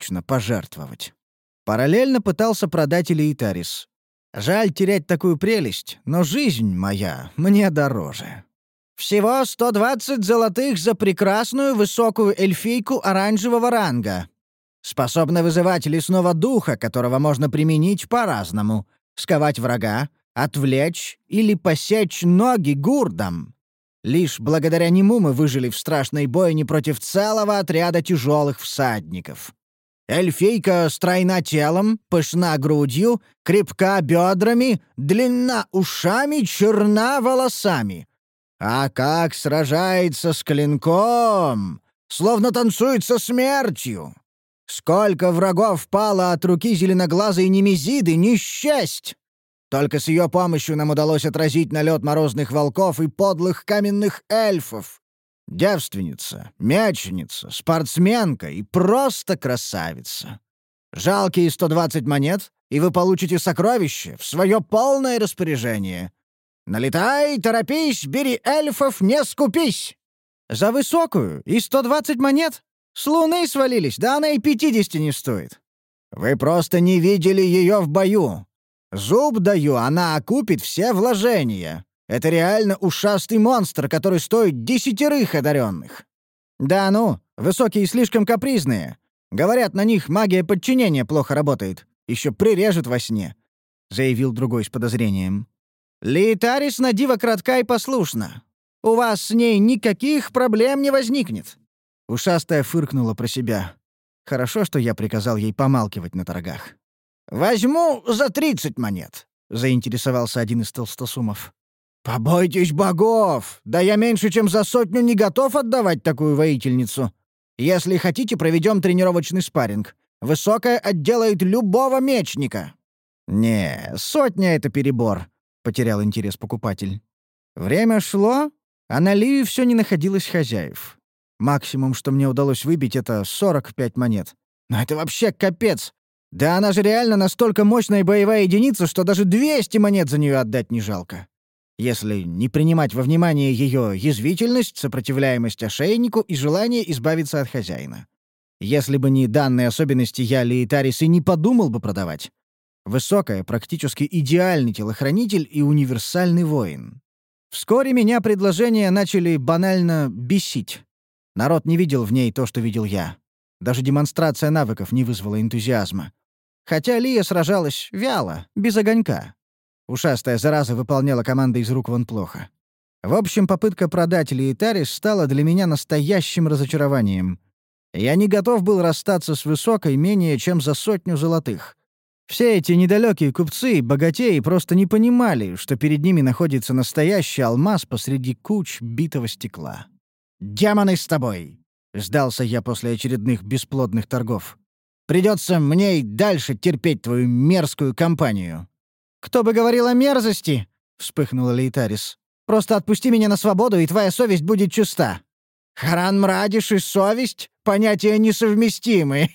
точно пожертвовать. Параллельно пытался продать Элейтарис. Жаль терять такую прелесть, но жизнь моя мне дороже. Всего 120 золотых за прекрасную высокую эльфийку оранжевого ранга. Способна вызывать лесного духа, которого можно применить по-разному. Сковать врага, отвлечь или посечь ноги гурдом. Лишь благодаря нему мы выжили в страшной бойне против целого отряда тяжелых всадников. Эльфийка стройна телом, пышна грудью, крепка бедрами, длинна ушами, черна волосами. А как сражается с клинком, словно танцует со смертью. Сколько врагов пало от руки зеленоглазой Немезиды, не счесть! Только с ее помощью нам удалось отразить налет морозных волков и подлых каменных эльфов. Девственница, мечница, спортсменка и просто красавица. Жалкие 120 монет, и вы получите сокровище в свое полное распоряжение. Налетай, торопись, бери эльфов, не скупись! За высокую и 120 монет? С луны свалились, да она и 50 не стоит. Вы просто не видели ее в бою. Зуб даю, она окупит все вложения. Это реально ушастый монстр, который стоит 10 одаренных. Да ну, высокие слишком капризные. Говорят, на них магия подчинения плохо работает. Еще прирежет во сне», — заявил другой с подозрением. «Лейтарис на диво кратка и послушна. У вас с ней никаких проблем не возникнет». Ушастая фыркнула про себя. Хорошо, что я приказал ей помалкивать на торгах. «Возьму за 30 монет», — заинтересовался один из толстосумов. «Побойтесь богов! Да я меньше, чем за 100 не готов отдавать такую воительницу. Если хотите, проведем тренировочный спарринг. Высокая отделает любого мечника». «Не, 100 — это перебор», — потерял интерес покупатель. Время шло, а на Лию все не находилось хозяев. Максимум, что мне удалось выбить, — это 45 монет. Но это вообще капец! Да она же реально настолько мощная боевая единица, что даже 200 монет за нее отдать не жалко. Если не принимать во внимание ее язвительность, сопротивляемость ошейнику и желание избавиться от хозяина. Если бы не данные особенности, я Лейтарис и не подумал бы продавать. Высокая, практически идеальный телохранитель и универсальный воин. Вскоре меня предложения начали банально бесить. Народ не видел в ней то, что видел я. Даже демонстрация навыков не вызвала энтузиазма. Хотя Лия сражалась вяло, без огонька. Ушастая зараза выполняла команды из рук вон плохо. В общем, попытка продать Лейтарис стала для меня настоящим разочарованием. Я не готов был расстаться с высокой менее чем за 100 золотых. Все эти недалекие купцы и богатеи просто не понимали, что перед ними находится настоящий алмаз посреди куч битого стекла. «Демоны с тобой!» — сдался я после очередных бесплодных торгов. «Придется мне и дальше терпеть твою мерзкую компанию». «Кто бы говорил о мерзости?» — вспыхнула Лейтарис. «Просто отпусти меня на свободу, и твоя совесть будет чиста». «Харан Мрадиш и совесть — понятия несовместимые.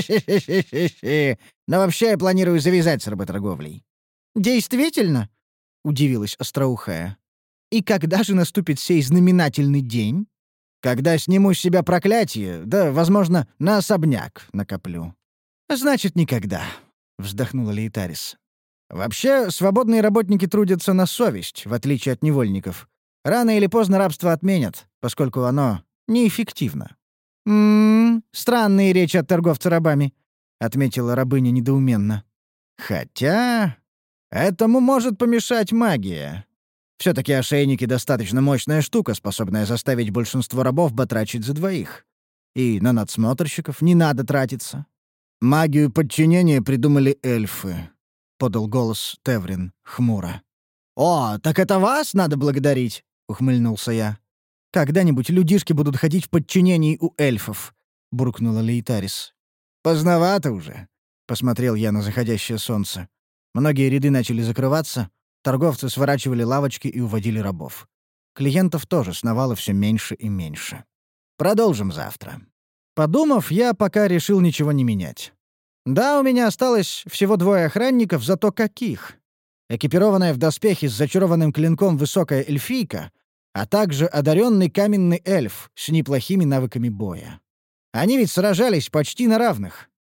Но вообще я планирую завязать с работорговлей». «Действительно?» — удивилась остроухая. «И когда же наступит сей знаменательный день?» «Когда сниму с себя проклятие, да, возможно, на особняк накоплю». «Значит, никогда», — вздохнула Лейтарис. «Вообще, свободные работники трудятся на совесть, в отличие от невольников. Рано или поздно рабство отменят, поскольку оно неэффективно». Странные речи от торговца рабами», — отметила рабыня недоуменно. «Хотя этому может помешать магия. Все-таки ошейники — достаточно мощная штука, способная заставить большинство рабов батрачить за двоих. И на надсмотрщиков не надо тратиться». «Магию подчинения придумали эльфы», — подал голос Теврин хмуро. «О, так это вас надо благодарить», — ухмыльнулся я. «Когда-нибудь людишки будут ходить в подчинении у эльфов», — буркнула Лейтарис. «Поздновато уже», — посмотрел я на заходящее солнце. Многие ряды начали закрываться, торговцы сворачивали лавочки и уводили рабов. Клиентов тоже сновало все меньше и меньше. «Продолжим завтра». Подумав, я пока решил ничего не менять. Да, у меня осталось всего 2 охранников, зато каких! Экипированная в доспехи с зачарованным клинком высокая эльфийка, а также одаренный каменный эльф с неплохими навыками боя. Они ведь сражались почти на равных.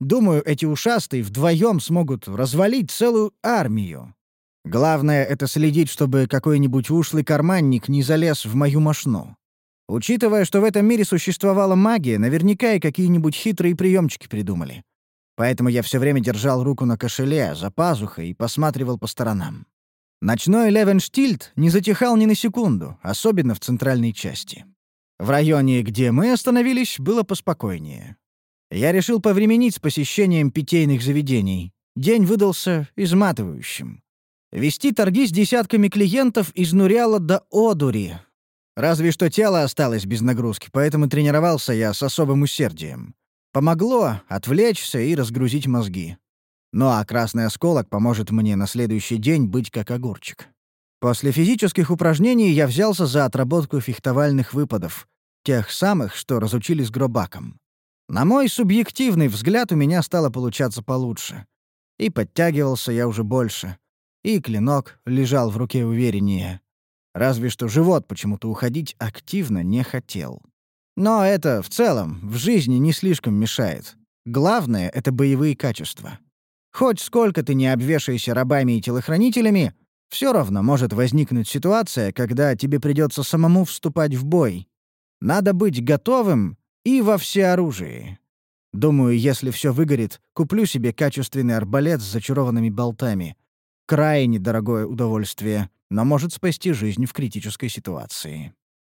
Думаю, эти ушастые вдвоем смогут развалить целую армию. Главное — это следить, чтобы какой-нибудь ушлый карманник не залез в мою мошну. Учитывая, что в этом мире существовала магия, наверняка и какие-нибудь хитрые приемчики придумали. Поэтому я все время держал руку на кошеле, за пазухой и посматривал по сторонам. Ночной Левенштильд не затихал ни на секунду, особенно в центральной части. В районе, где мы остановились, было поспокойнее. Я решил повременить с посещением питейных заведений. День выдался изматывающим. Вести торги с десятками клиентов изнуряло до одури. Разве что тело осталось без нагрузки, поэтому тренировался я с особым усердием. Помогло отвлечься и разгрузить мозги. Ну а красный осколок поможет мне на следующий день быть как огурчик. После физических упражнений я взялся за отработку фехтовальных выпадов, тех самых, что разучили с Гробаком. На мой субъективный взгляд у меня стало получаться получше. И подтягивался я уже больше. И клинок лежал в руке увереннее. Разве что живот почему-то уходить активно не хотел. Но это, в целом, в жизни не слишком мешает. Главное — это боевые качества. Хоть сколько ты не обвешайся рабами и телохранителями, все равно может возникнуть ситуация, когда тебе придется самому вступать в бой. Надо быть готовым и во всеоружии. Думаю, если все выгорит, куплю себе качественный арбалет с зачарованными болтами. Крайне дорогое удовольствие, но может спасти жизнь в критической ситуации.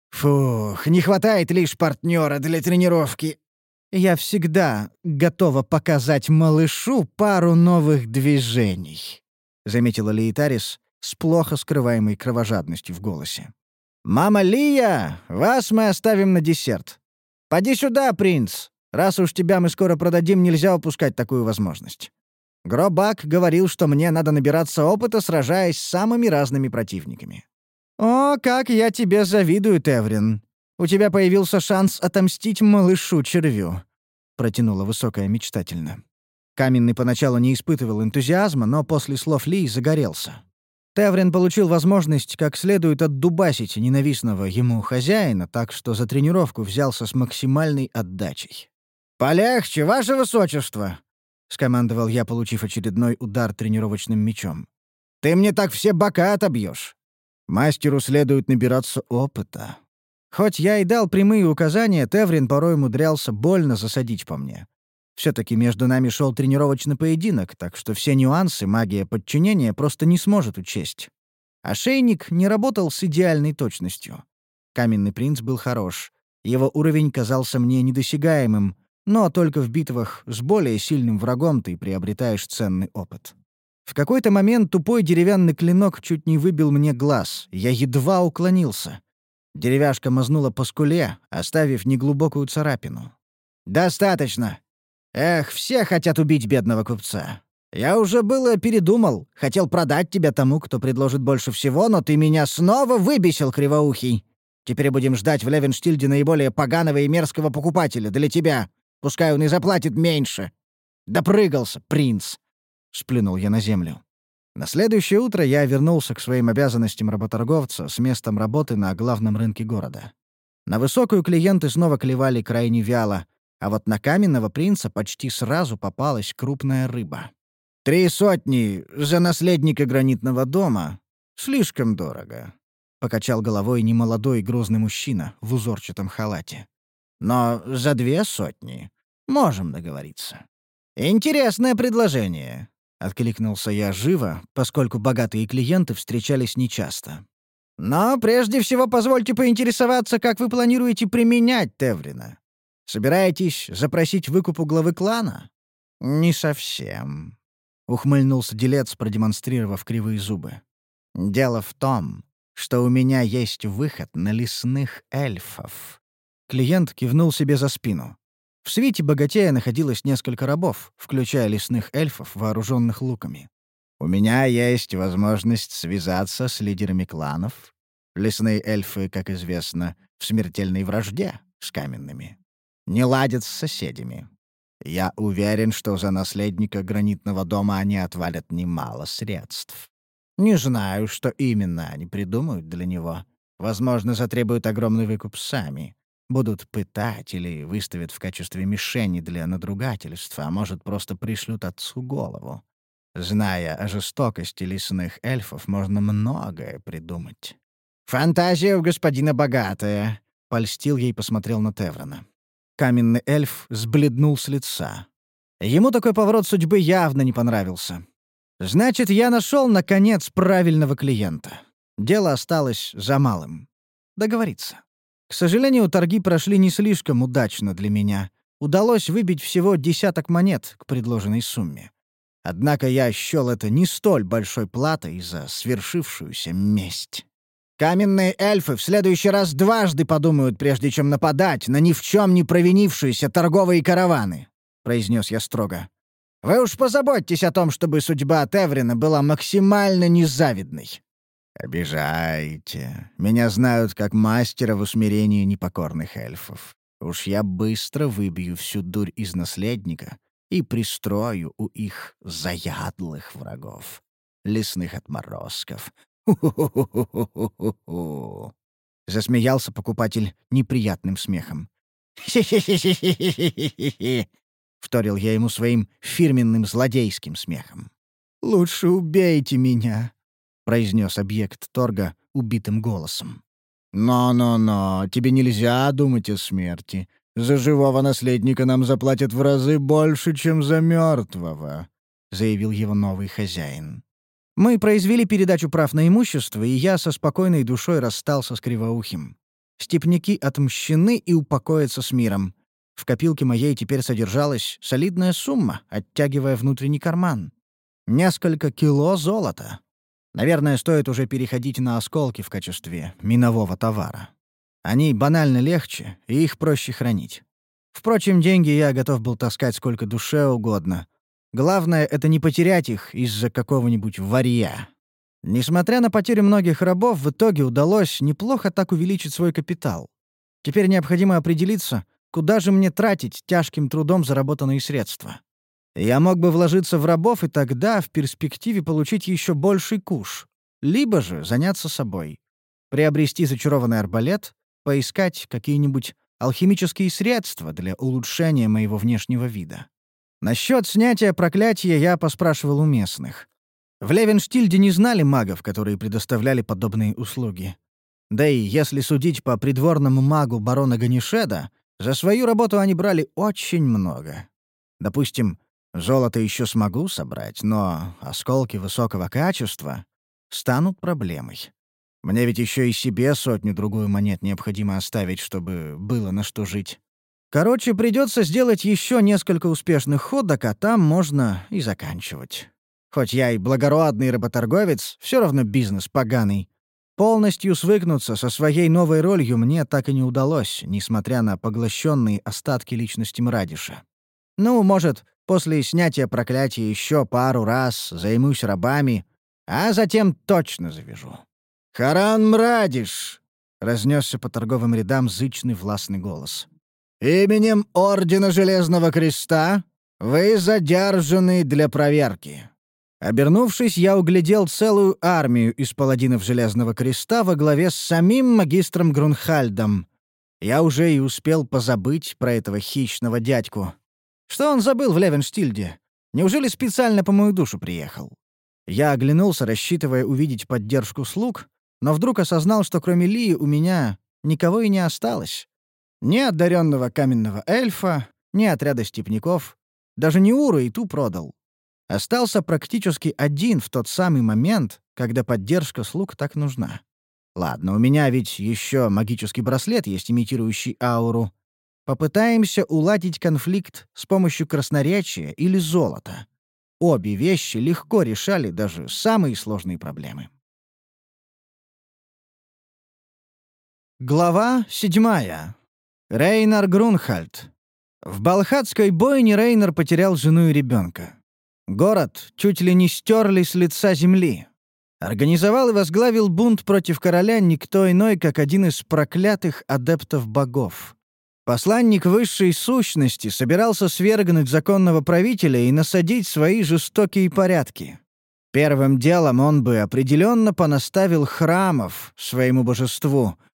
Фух, не хватает лишь партнера для тренировки. Я всегда готова показать малышу пару новых движений, заметила Лейтарис с плохо скрываемой кровожадностью в голосе. «Мама Лия, вас мы оставим на десерт. Поди сюда, принц. Раз уж тебя мы скоро продадим, нельзя упускать такую возможность. Гробак говорил, что мне надо набираться опыта, сражаясь с самыми разными противниками». «О, как я тебе завидую, Теврин. У тебя появился шанс отомстить малышу-червю», — протянула высокая мечтательно. Каменный поначалу не испытывал энтузиазма, но после слов Лии загорелся. Теврин получил возможность как следует отдубасить ненавистного ему хозяина, так что за тренировку взялся с максимальной отдачей. «Полегче, ваше высочество!» — скомандовал я, получив очередной удар тренировочным мечом. «Ты мне так все бока отобьешь. Мастеру следует набираться опыта». Хоть я и дал прямые указания, Теврин порой умудрялся больно засадить по мне. Все-таки между нами шел тренировочный поединок, так что все нюансы магия подчинения просто не сможет учесть. Ошейник не работал с идеальной точностью. Каменный принц был хорош. Его уровень казался мне недосягаемым, но только в битвах с более сильным врагом ты приобретаешь ценный опыт. В какой-то момент тупой деревянный клинок чуть не выбил мне глаз. Я едва уклонился. Деревяшка мазнула по скуле, оставив неглубокую царапину. «Достаточно. Эх, все хотят убить бедного купца. Я уже было передумал. Хотел продать тебя тому, кто предложит больше всего, но ты меня снова выбесил, кривоухий. Теперь будем ждать в Левенштильде наиболее поганого и мерзкого покупателя для тебя. Пускай он и заплатит меньше. Допрыгался, принц!» — сплюнул я на землю. На следующее утро я вернулся к своим обязанностям работорговца с местом работы на главном рынке города. На высокую клиенты снова клевали крайне вяло, а вот на каменного принца почти сразу попалась крупная рыба. 300 за наследника гранитного дома. Слишком дорого», — покачал головой немолодой грозный мужчина в узорчатом халате. «Но за 200 можем договориться». «Интересное предложение», — откликнулся я живо, поскольку богатые клиенты встречались нечасто. «Но прежде всего позвольте поинтересоваться, как вы планируете применять Теврина. Собираетесь запросить выкуп у главы клана?» «Не совсем», — ухмыльнулся делец, продемонстрировав кривые зубы. «Дело в том, что у меня есть выход на лесных эльфов». Клиент кивнул себе за спину. В свите богатея находилось несколько рабов, включая лесных эльфов, вооруженных луками. «У меня есть возможность связаться с лидерами кланов. Лесные эльфы, как известно, в смертельной вражде с каменными. Не ладят с соседями. Я уверен, что за наследника гранитного дома они отвалят немало средств. Не знаю, что именно они придумают для него. Возможно, затребуют огромный выкуп сами. Будут пытать или выставят в качестве мишени для надругательства, а может, просто пришлют отцу голову. Зная о жестокости лесных эльфов, можно многое придумать. «Фантазия у господина богатая», — польстил ей, посмотрел на Теврона. Каменный эльф сбледнул с лица. Ему такой поворот судьбы явно не понравился. «Значит, я нашел, наконец, правильного клиента. Дело осталось за малым. Договориться». К сожалению, торги прошли не слишком удачно для меня. Удалось выбить всего 10 монет к предложенной сумме. Однако я счёл это не столь большой платой за свершившуюся месть. «Каменные эльфы в следующий раз дважды подумают, прежде чем нападать на ни в чем не провинившиеся торговые караваны», — произнес я строго. «Вы уж позаботьтесь о том, чтобы судьба Теврина была максимально незавидной». «Обижаете. Меня знают как мастера в усмирении непокорных эльфов. Уж я быстро выбью всю дурь из наследника и пристрою у их заядлых врагов, лесных отморозков. Ху-ху-ху-ху-ху-ху-ху!» Засмеялся покупатель неприятным смехом. «Хи-хи-хи-хи-хи-хи-хи-хи!» — вторил я ему своим фирменным злодейским смехом. «Лучше убейте меня», — произнес объект торга убитым голосом. «Но-но-но, тебе нельзя думать о смерти. За живого наследника нам заплатят в разы больше, чем за мертвого», — заявил его новый хозяин. Мы произвели передачу прав на имущество, и я со спокойной душой расстался с Кривоухим. Степняки отмщены и упокоятся с миром. В копилке моей теперь содержалась солидная сумма, оттягивая внутренний карман. Несколько кило золота. Наверное, стоит уже переходить на осколки в качестве минового товара. Они банально легче, и их проще хранить. Впрочем, деньги я готов был таскать сколько душе угодно. Главное — это не потерять их из-за какого-нибудь варья. Несмотря на потерю многих рабов, в итоге удалось неплохо так увеличить свой капитал. Теперь необходимо определиться, куда же мне тратить тяжким трудом заработанные средства. Я мог бы вложиться в рабов и тогда в перспективе получить еще больший куш. Либо же заняться собой. Приобрести зачарованный арбалет, поискать какие-нибудь алхимические средства для улучшения моего внешнего вида. Насчет снятия проклятия я поспрашивал у местных. В Левенштильде не знали магов, которые предоставляли подобные услуги. Да и если судить по придворному магу барона Ганишеда, за свою работу они брали очень много. Допустим, золото еще смогу собрать, но осколки высокого качества станут проблемой. Мне ведь еще и себе 100-другую монет необходимо оставить, чтобы было на что жить. Короче, придется сделать еще несколько успешных ходок, а там можно и заканчивать. Хоть я и благородный работорговец, все равно бизнес поганый. Полностью свыкнуться со своей новой ролью мне так и не удалось, несмотря на поглощенные остатки личности Мрадиша. Ну, может, после снятия проклятия еще пару раз займусь рабами, а затем точно завяжу. «Харан Мрадиш!» — разнесся по торговым рядам зычный властный голос. «Именем Ордена Железного Креста вы задержаны для проверки». Обернувшись, я углядел целую армию из паладинов Железного Креста во главе с самим магистром Грунхальдом. Я уже и успел позабыть про этого хищного дядьку. Что он забыл в Левенштильде? Неужели специально по мою душу приехал? Я оглянулся, рассчитывая увидеть поддержку слуг, но вдруг осознал, что кроме Лии у меня никого и не осталось. Ни одаренного каменного эльфа, ни отряда степняков. Даже Неуру и ту продал. Остался практически один в тот самый момент, когда поддержка слуг так нужна. Ладно, у меня ведь еще магический браслет есть, имитирующий ауру. Попытаемся уладить конфликт с помощью красноречия или золота. Обе вещи легко решали даже самые сложные проблемы. Глава 7. Рейнар Грунхальд. В Балхатской бойне Рейнар потерял жену и ребенка. Город чуть ли не стерли с лица земли. Организовал и возглавил бунт против короля никто иной, как один из проклятых адептов богов. Посланник высшей сущности собирался свергнуть законного правителя и насадить свои жестокие порядки. Первым делом он бы определенно понаставил храмов своему божеству,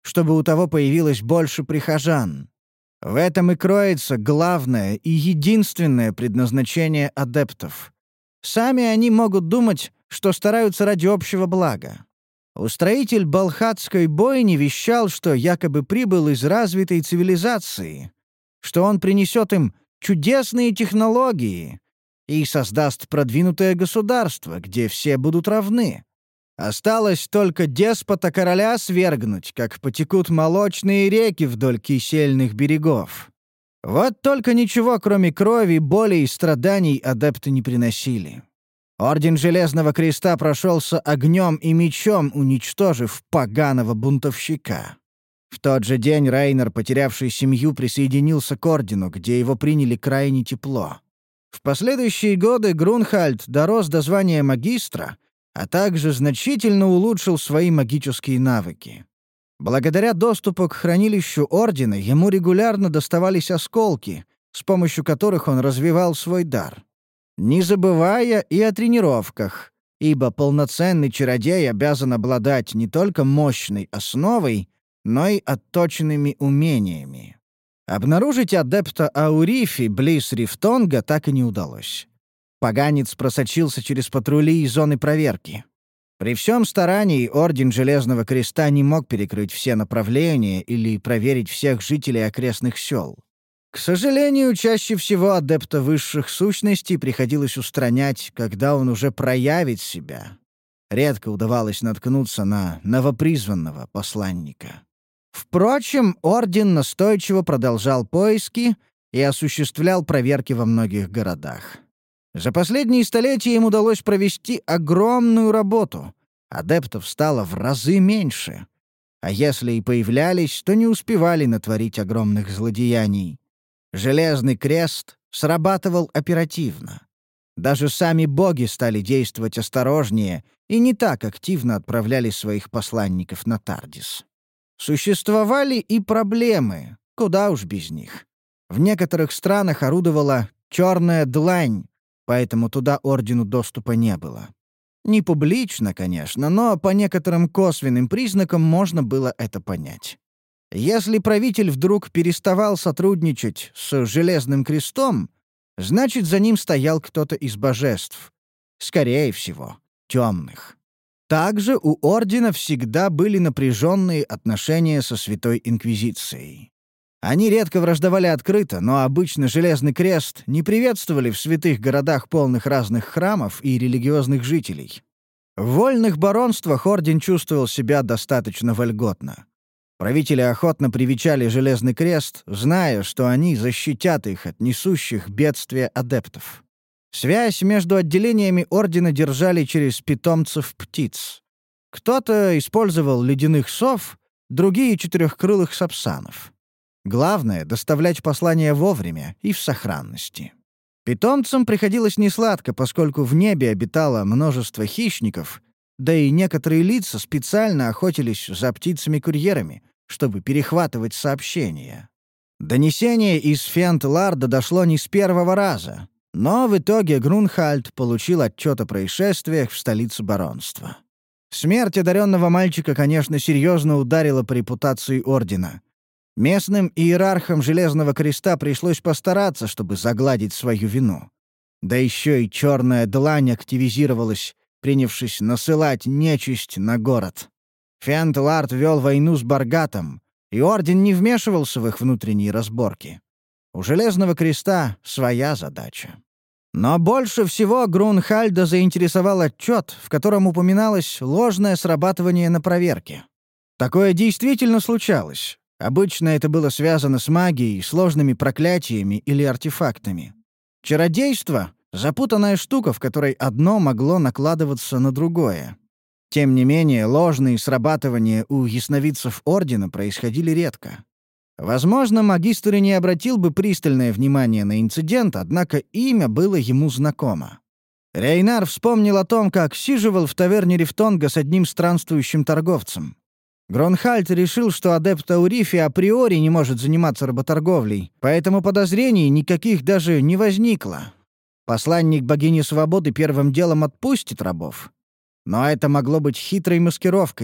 чтобы у того появилось больше прихожан. В этом и кроется главное и единственное предназначение адептов. Сами они могут думать, что стараются ради общего блага. Устроитель Балхатской бойни вещал, что якобы прибыл из развитой цивилизации, что он принесет им чудесные технологии и создаст продвинутое государство, где все будут равны. Осталось только деспота-короля свергнуть, как потекут молочные реки вдоль кисельных берегов. Вот только ничего, кроме крови, боли и страданий, адепты не приносили. Орден Железного Креста прошелся огнем и мечом, уничтожив поганого бунтовщика. В тот же день Рейнер, потерявший семью, присоединился к ордену, где его приняли крайне тепло. В последующие годы Грунхальд дорос до звания магистра, а также значительно улучшил свои магические навыки. Благодаря доступу к хранилищу ордена ему регулярно доставались осколки, с помощью которых он развивал свой дар. Не забывая и о тренировках, ибо полноценный чародей обязан обладать не только мощной основой, но и отточенными умениями. Обнаружить адепта Аурифи близ Рифтонга так и не удалось. Поганец просочился через патрули и зоны проверки. При всем старании Орден Железного Креста не мог перекрыть все направления или проверить всех жителей окрестных сел. К сожалению, чаще всего адепта высших сущностей приходилось устранять, когда он уже проявит себя. Редко удавалось наткнуться на новопризванного посланника. Впрочем, Орден настойчиво продолжал поиски и осуществлял проверки во многих городах. За последние столетия им удалось провести огромную работу. Адептов стало в разы меньше. А если и появлялись, то не успевали натворить огромных злодеяний. Железный крест срабатывал оперативно. Даже сами боги стали действовать осторожнее и не так активно отправляли своих посланников на Тардис. Существовали и проблемы, куда уж без них. В некоторых странах орудовала «черная длань», поэтому туда ордену доступа не было. Не публично, конечно, но по некоторым косвенным признакам можно было это понять. Если правитель вдруг переставал сотрудничать с Железным Крестом, значит, за ним стоял кто-то из божеств. Скорее всего, темных. Также у ордена всегда были напряженные отношения со Святой Инквизицией. Они редко враждовали открыто, но обычно Железный Крест не приветствовали в святых городах, полных разных храмов и религиозных жителей. В вольных баронствах орден чувствовал себя достаточно вольготно. Правители охотно привечали Железный Крест, зная, что они защитят их от несущих бедствия адептов. Связь между отделениями ордена держали через питомцев птиц. Кто-то использовал ледяных сов, другие — четырехкрылых сапсанов. Главное — доставлять послания вовремя и в сохранности. Питомцам приходилось несладко, поскольку в небе обитало множество хищников, да и некоторые лица специально охотились за птицами-курьерами, чтобы перехватывать сообщения. Донесение из Фент-Ларда дошло не с первого раза, но в итоге Грунхальд получил отчет о происшествиях в столице баронства. Смерть одаренного мальчика, конечно, серьезно ударила по репутации ордена. Местным иерархам Железного Креста пришлось постараться, чтобы загладить свою вину. Да еще и черная длань активизировалась, принявшись насылать нечисть на город. Фент-Лард вел войну с Баргатом, и орден не вмешивался в их внутренние разборки. У Железного Креста своя задача. Но больше всего Грунхальда заинтересовал отчет, в котором упоминалось ложное срабатывание на проверке. Такое действительно случалось. Обычно это было связано с магией, сложными проклятиями или артефактами. Чародейство — запутанная штука, в которой одно могло накладываться на другое. Тем не менее, ложные срабатывания у ясновидцев Ордена происходили редко. Возможно, магистр и не обратил бы пристальное внимание на инцидент, однако имя было ему знакомо. Рейнар вспомнил о том, как сиживал в таверне Рифтонга с одним странствующим торговцем. Грунхальд решил, что адепт Аурифи априори не может заниматься работорговлей, поэтому подозрений никаких даже не возникло. Посланник богини свободы первым делом отпустит рабов. Но это могло быть хитрой маскировкой.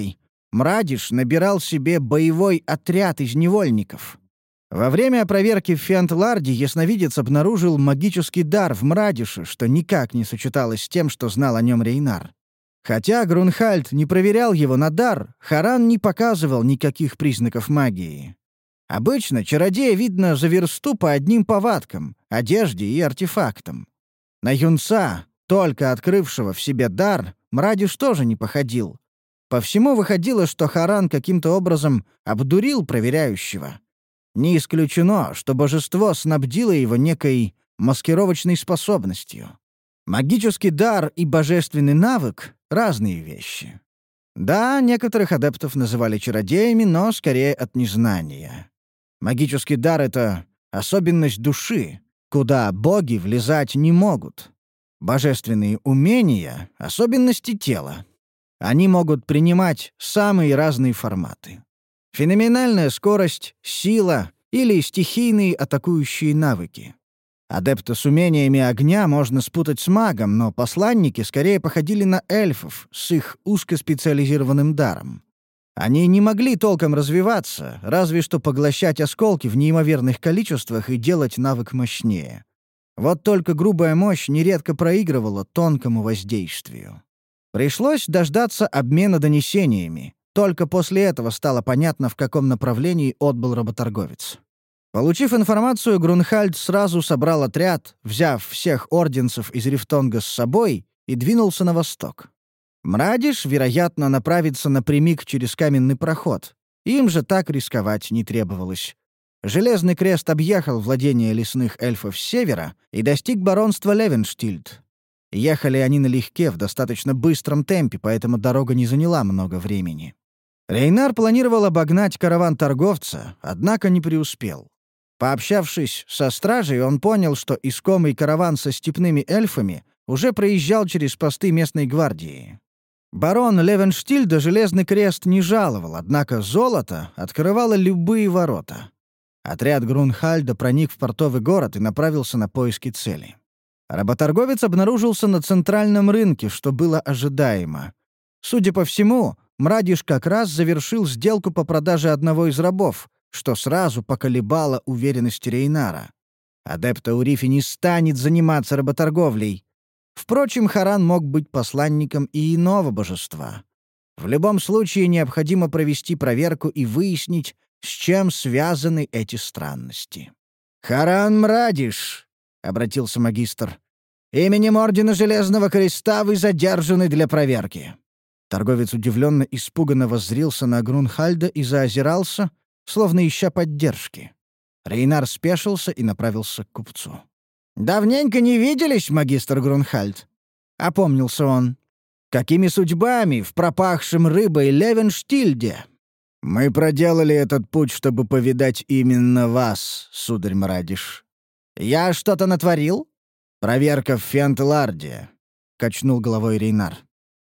Мрадиш набирал себе боевой отряд из невольников. Во время проверки в Фиантларде ясновидец обнаружил магический дар в Мрадише, что никак не сочеталось с тем, что знал о нем Рейнар. Хотя Грунхальд не проверял его на дар, Харан не показывал никаких признаков магии. Обычно чародея видно за версту по одним повадкам, одежде и артефактам. На юнца, только открывшего в себе дар, Мрадиш тоже не походил. По всему выходило, что Харан каким-то образом обдурил проверяющего. Не исключено, что божество снабдило его некой маскировочной способностью. Магический дар и божественный навык — разные вещи. Да, некоторых адептов называли чародеями, но скорее от незнания. Магический дар — это особенность души, куда боги влезать не могут. Божественные умения — особенности тела. Они могут принимать самые разные форматы. Феноменальная скорость, сила или стихийные атакующие навыки. Адепта с умениями огня можно спутать с магом, но посланники скорее походили на эльфов с их узкоспециализированным даром. Они не могли толком развиваться, разве что поглощать осколки в неимоверных количествах и делать навык мощнее. Вот только грубая мощь нередко проигрывала тонкому воздействию. Пришлось дождаться обмена донесениями. Только после этого стало понятно, в каком направлении отбыл работорговец. Получив информацию, Грунхальд сразу собрал отряд, взяв всех орденцев из Рифтонга с собой, и двинулся на восток. Мрадиш, вероятно, направится напрямик через каменный проход. Им же так рисковать не требовалось. Железный крест объехал владения лесных эльфов с севера и достиг баронства Левенштильд. Ехали они налегке в достаточно быстром темпе, поэтому дорога не заняла много времени. Рейнар планировал обогнать караван торговца, однако не преуспел. Пообщавшись со стражей, он понял, что искомый караван со степными эльфами уже проезжал через посты местной гвардии. Барон Левенштильда Железный крест не жаловал, однако золото открывало любые ворота. Отряд Грунхальда проник в портовый город и направился на поиски цели. Работорговец обнаружился на центральном рынке, что было ожидаемо. Судя по всему, Мрадиш как раз завершил сделку по продаже одного из рабов, что сразу поколебало уверенность Рейнара. Адепт Аурифи не станет заниматься работорговлей. Впрочем, Харан мог быть посланником и иного божества. В любом случае необходимо провести проверку и выяснить, с чем связаны эти странности. «Харан Мрадиш!» — обратился магистр. «Именем Ордена Железного Креста вы задержаны для проверки». Торговец удивленно, испуганно воззрился на Грунхальда и заозирался, словно ища поддержки. Рейнар спешился и направился к купцу. «Давненько не виделись, магистр Грунхальд», — опомнился он. «Какими судьбами в пропахшем рыбой Левенштильде?» «Мы проделали этот путь, чтобы повидать именно вас, сударь Мрадиш». «Я что-то натворил?» «Проверка в Фиантларде», — качнул головой Рейнар.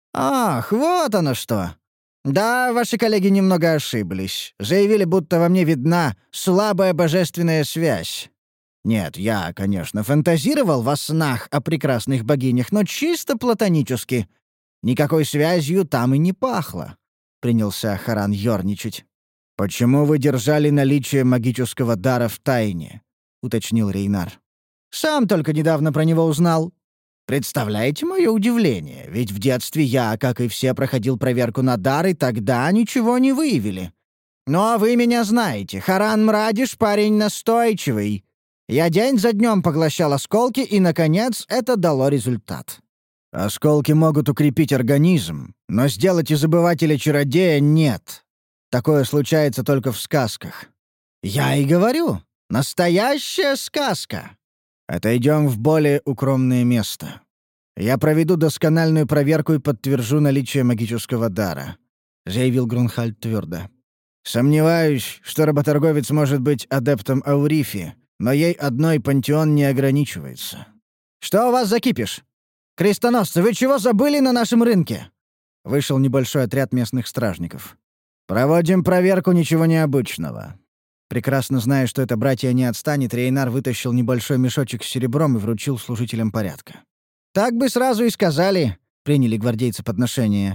«Ах, вот оно что! Да, ваши коллеги немного ошиблись. Заявили, будто во мне видна слабая божественная связь. Нет, я, конечно, фантазировал во снах о прекрасных богинях, но чисто платонически. Никакой связью там и не пахло», — принялся Харан ёрничать. «Почему вы держали наличие магического дара в тайне?» — уточнил Рейнар. «Сам только недавно про него узнал. Представляете мое удивление? Ведь в детстве я, как и все, проходил проверку на дар, и тогда ничего не выявили. Но вы меня знаете, Харан Мрадиш парень настойчивый. Я день за днем поглощал осколки, и, наконец, это дало результат». «Осколки могут укрепить организм, но сделать из забывателя чародея нет. Такое случается только в сказках». «Я и говорю, настоящая сказка». «Отойдем в более укромное место. Я проведу доскональную проверку и подтвержу наличие магического дара», — заявил Грунхальд твердо. «Сомневаюсь, что работорговец может быть адептом Аурифи, но ей одной пантеон не ограничивается». «Что у вас за кипиш? Крестоносцы, вы чего забыли на нашем рынке?» Вышел небольшой отряд местных стражников. «Проводим проверку, ничего необычного». Прекрасно зная, что это братья не отстанет, Рейнар вытащил небольшой мешочек с серебром и вручил служителям порядка. «Так бы сразу и сказали», — приняли гвардейцы подношения.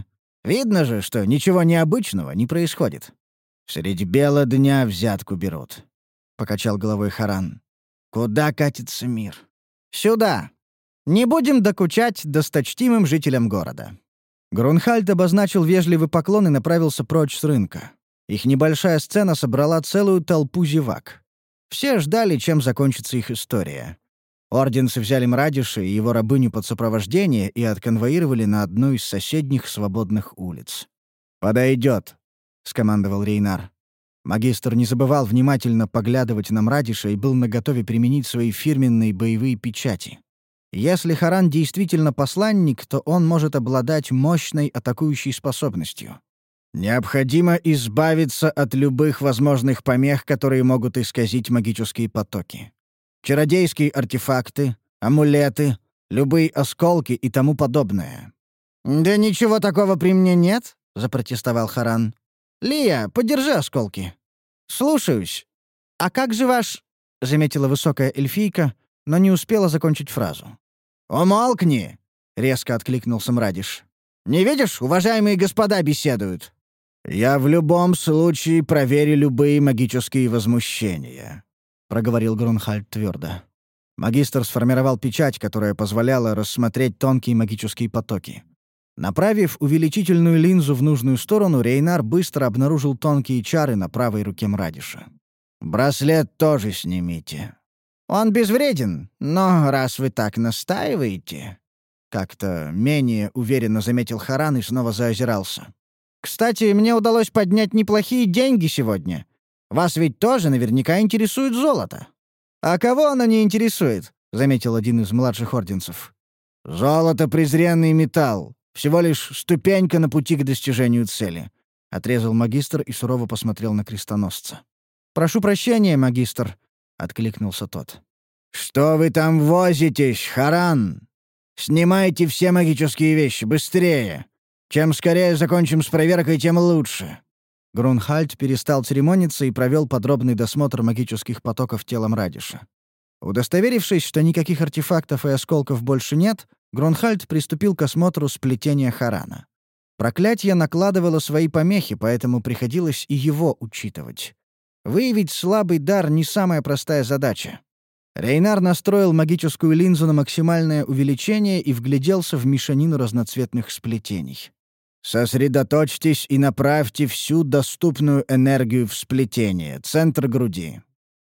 Видно же, что ничего необычного не происходит. Средь бела дня взятку берут», — покачал головой Харан. «Куда катится мир? Сюда. Не будем докучать досточтимым жителям города». Грунхальд обозначил вежливый поклон и направился прочь с рынка. Их небольшая сцена собрала целую толпу зевак. Все ждали, чем закончится их история. Орденцы взяли Мрадиша и его рабыню под сопровождение и отконвоировали на одну из соседних свободных улиц. «Подойдет», — скомандовал Рейнар. Магистр не забывал внимательно поглядывать на Мрадиша и был наготове применить свои фирменные боевые печати. Если Харан действительно посланник, то он может обладать мощной атакующей способностью. Необходимо избавиться от любых возможных помех, которые могут исказить магические потоки. Чародейские артефакты, амулеты, любые осколки и тому подобное. «Да ничего такого при мне нет», — запротестовал Харан. «Лия, подержи осколки». «Слушаюсь. А как же ваш...» — заметила высокая эльфийка, но не успела закончить фразу. «Умолкни!» — резко откликнулся Мрадиш. «Не видишь, уважаемые господа беседуют». «Я в любом случае проверю любые магические возмущения», — проговорил Грунхальд твердо. Магистр сформировал печать, которая позволяла рассмотреть тонкие магические потоки. Направив увеличительную линзу в нужную сторону, Рейнар быстро обнаружил тонкие чары на правой руке Мрадиша. «Браслет тоже снимите. Он безвреден, но раз вы так настаиваете...» Как-то менее уверенно заметил Харан и снова заозирался. «Кстати, мне удалось поднять неплохие деньги сегодня. Вас ведь тоже наверняка интересует золото». «А кого оно не интересует?» — заметил один из младших орденцев. «Золото — презренный металл. Всего лишь ступенька на пути к достижению цели», — отрезал магистр и сурово посмотрел на крестоносца. «Прошу прощения, магистр», — откликнулся тот. «Что вы там возитесь, Харан? Снимайте все магические вещи, быстрее! Чем скорее закончим с проверкой, тем лучше!» Грунхальд перестал церемониться и провел подробный досмотр магических потоков тела Мрадиша. Удостоверившись, что никаких артефактов и осколков больше нет, Грунхальд приступил к осмотру сплетения Харана. Проклятие накладывало свои помехи, поэтому приходилось и его учитывать. Выявить слабый дар — не самая простая задача. Рейнар настроил магическую линзу на максимальное увеличение и вгляделся в мешанину разноцветных сплетений. «Сосредоточьтесь и направьте всю доступную энергию в сплетение, центр груди».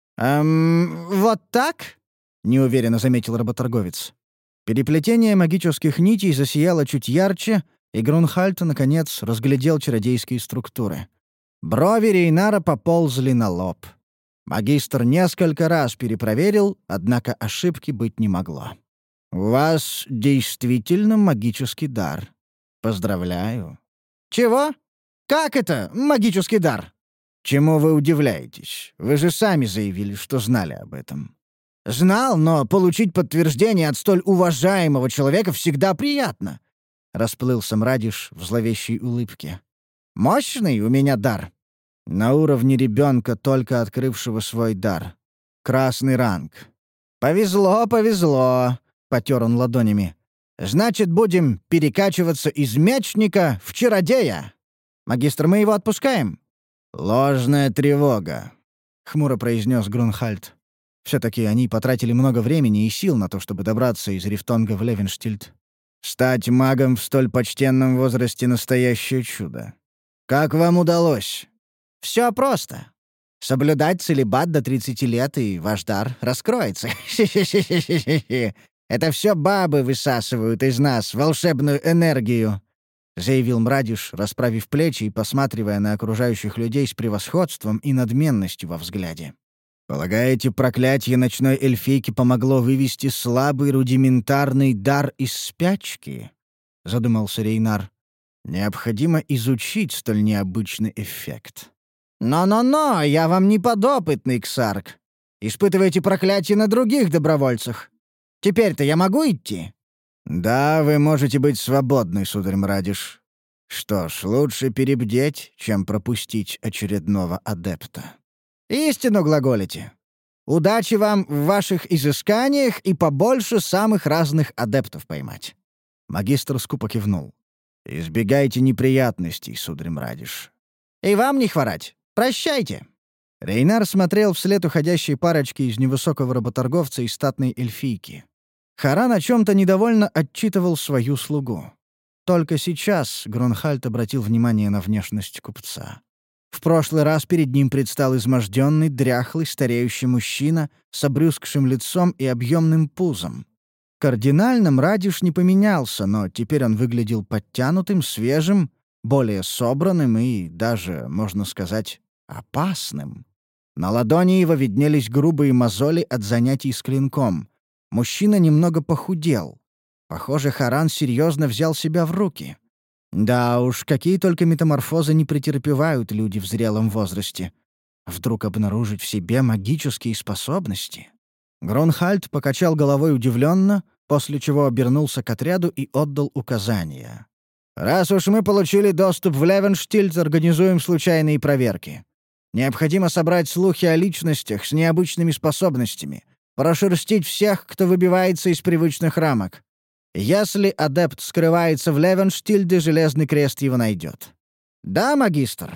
Вот так?» — неуверенно заметил работорговец. Переплетение магических нитей засияло чуть ярче, и Грунхальд, наконец, разглядел чародейские структуры. Брови Рейнара поползли на лоб. Магистр несколько раз перепроверил, однако ошибки быть не могло. «У вас действительно магический дар. Поздравляю». «Чего? Как это магический дар?» «Чему вы удивляетесь? Вы же сами заявили, что знали об этом». «Знал, но получить подтверждение от столь уважаемого человека всегда приятно», — расплылся Мрадиш в зловещей улыбке. «Мощный у меня дар. На уровне ребенка, только открывшего свой дар. Красный ранг». «Повезло, повезло», — потер он ладонями. «Значит, будем перекачиваться из мечника в чародея. Магистр, мы его отпускаем?» «Ложная тревога», — хмуро произнес Грунхальд. Все-таки они потратили много времени и сил на то, чтобы добраться из Рифтонга в Левенштильд. Стать магом в столь почтенном возрасте — настоящее чудо. Как вам удалось? Все просто. Соблюдать целибат до 30 лет, и ваш дар раскроется. Это все бабы высасывают из нас волшебную энергию, заявил Мрадиш, расправив плечи и посматривая на окружающих людей с превосходством и надменностью во взгляде. «Полагаете, проклятие ночной эльфийки помогло вывести слабый рудиментарный дар из спячки?» — задумался Рейнар. «Необходимо изучить столь необычный эффект». «Но-но-но, я вам не подопытный, Ксарк. Испытывайте проклятие на других добровольцах. Теперь-то я могу идти?» «Да, вы можете быть свободны, сударь Мрадиш. Что ж, лучше перебдеть, чем пропустить очередного адепта». «Истину глаголите. Удачи вам в ваших изысканиях и побольше самых разных адептов поймать». Магистр скупо кивнул. «Избегайте неприятностей, сударь Мрадиш». «И вам не хворать. Прощайте». Рейнар смотрел вслед уходящей парочки из невысокого работорговца и статной эльфийки. Харан о чем-то недовольно отчитывал свою слугу. Только сейчас Гронхальд обратил внимание на внешность купца. В прошлый раз перед ним предстал изможденный, дряхлый, стареющий мужчина с обрюзгшим лицом и объемным пузом. Кардинально Мрадиш не поменялся, но теперь он выглядел подтянутым, свежим, более собранным и даже, можно сказать, опасным. На ладони его виднелись грубые мозоли от занятий с клинком. Мужчина немного похудел. Похоже, Харан серьезно взял себя в руки. Да уж, какие только метаморфозы не претерпевают люди в зрелом возрасте. Вдруг обнаружить в себе магические способности? Гронхальд покачал головой удивленно, после чего обернулся к отряду и отдал указания. «Раз уж мы получили доступ в Левенштильд, организуем случайные проверки. Необходимо собрать слухи о личностях с необычными способностями, прошерстить всех, кто выбивается из привычных рамок. Если адепт скрывается в Левенштильде, Железный Крест его найдет. Да, магистр?»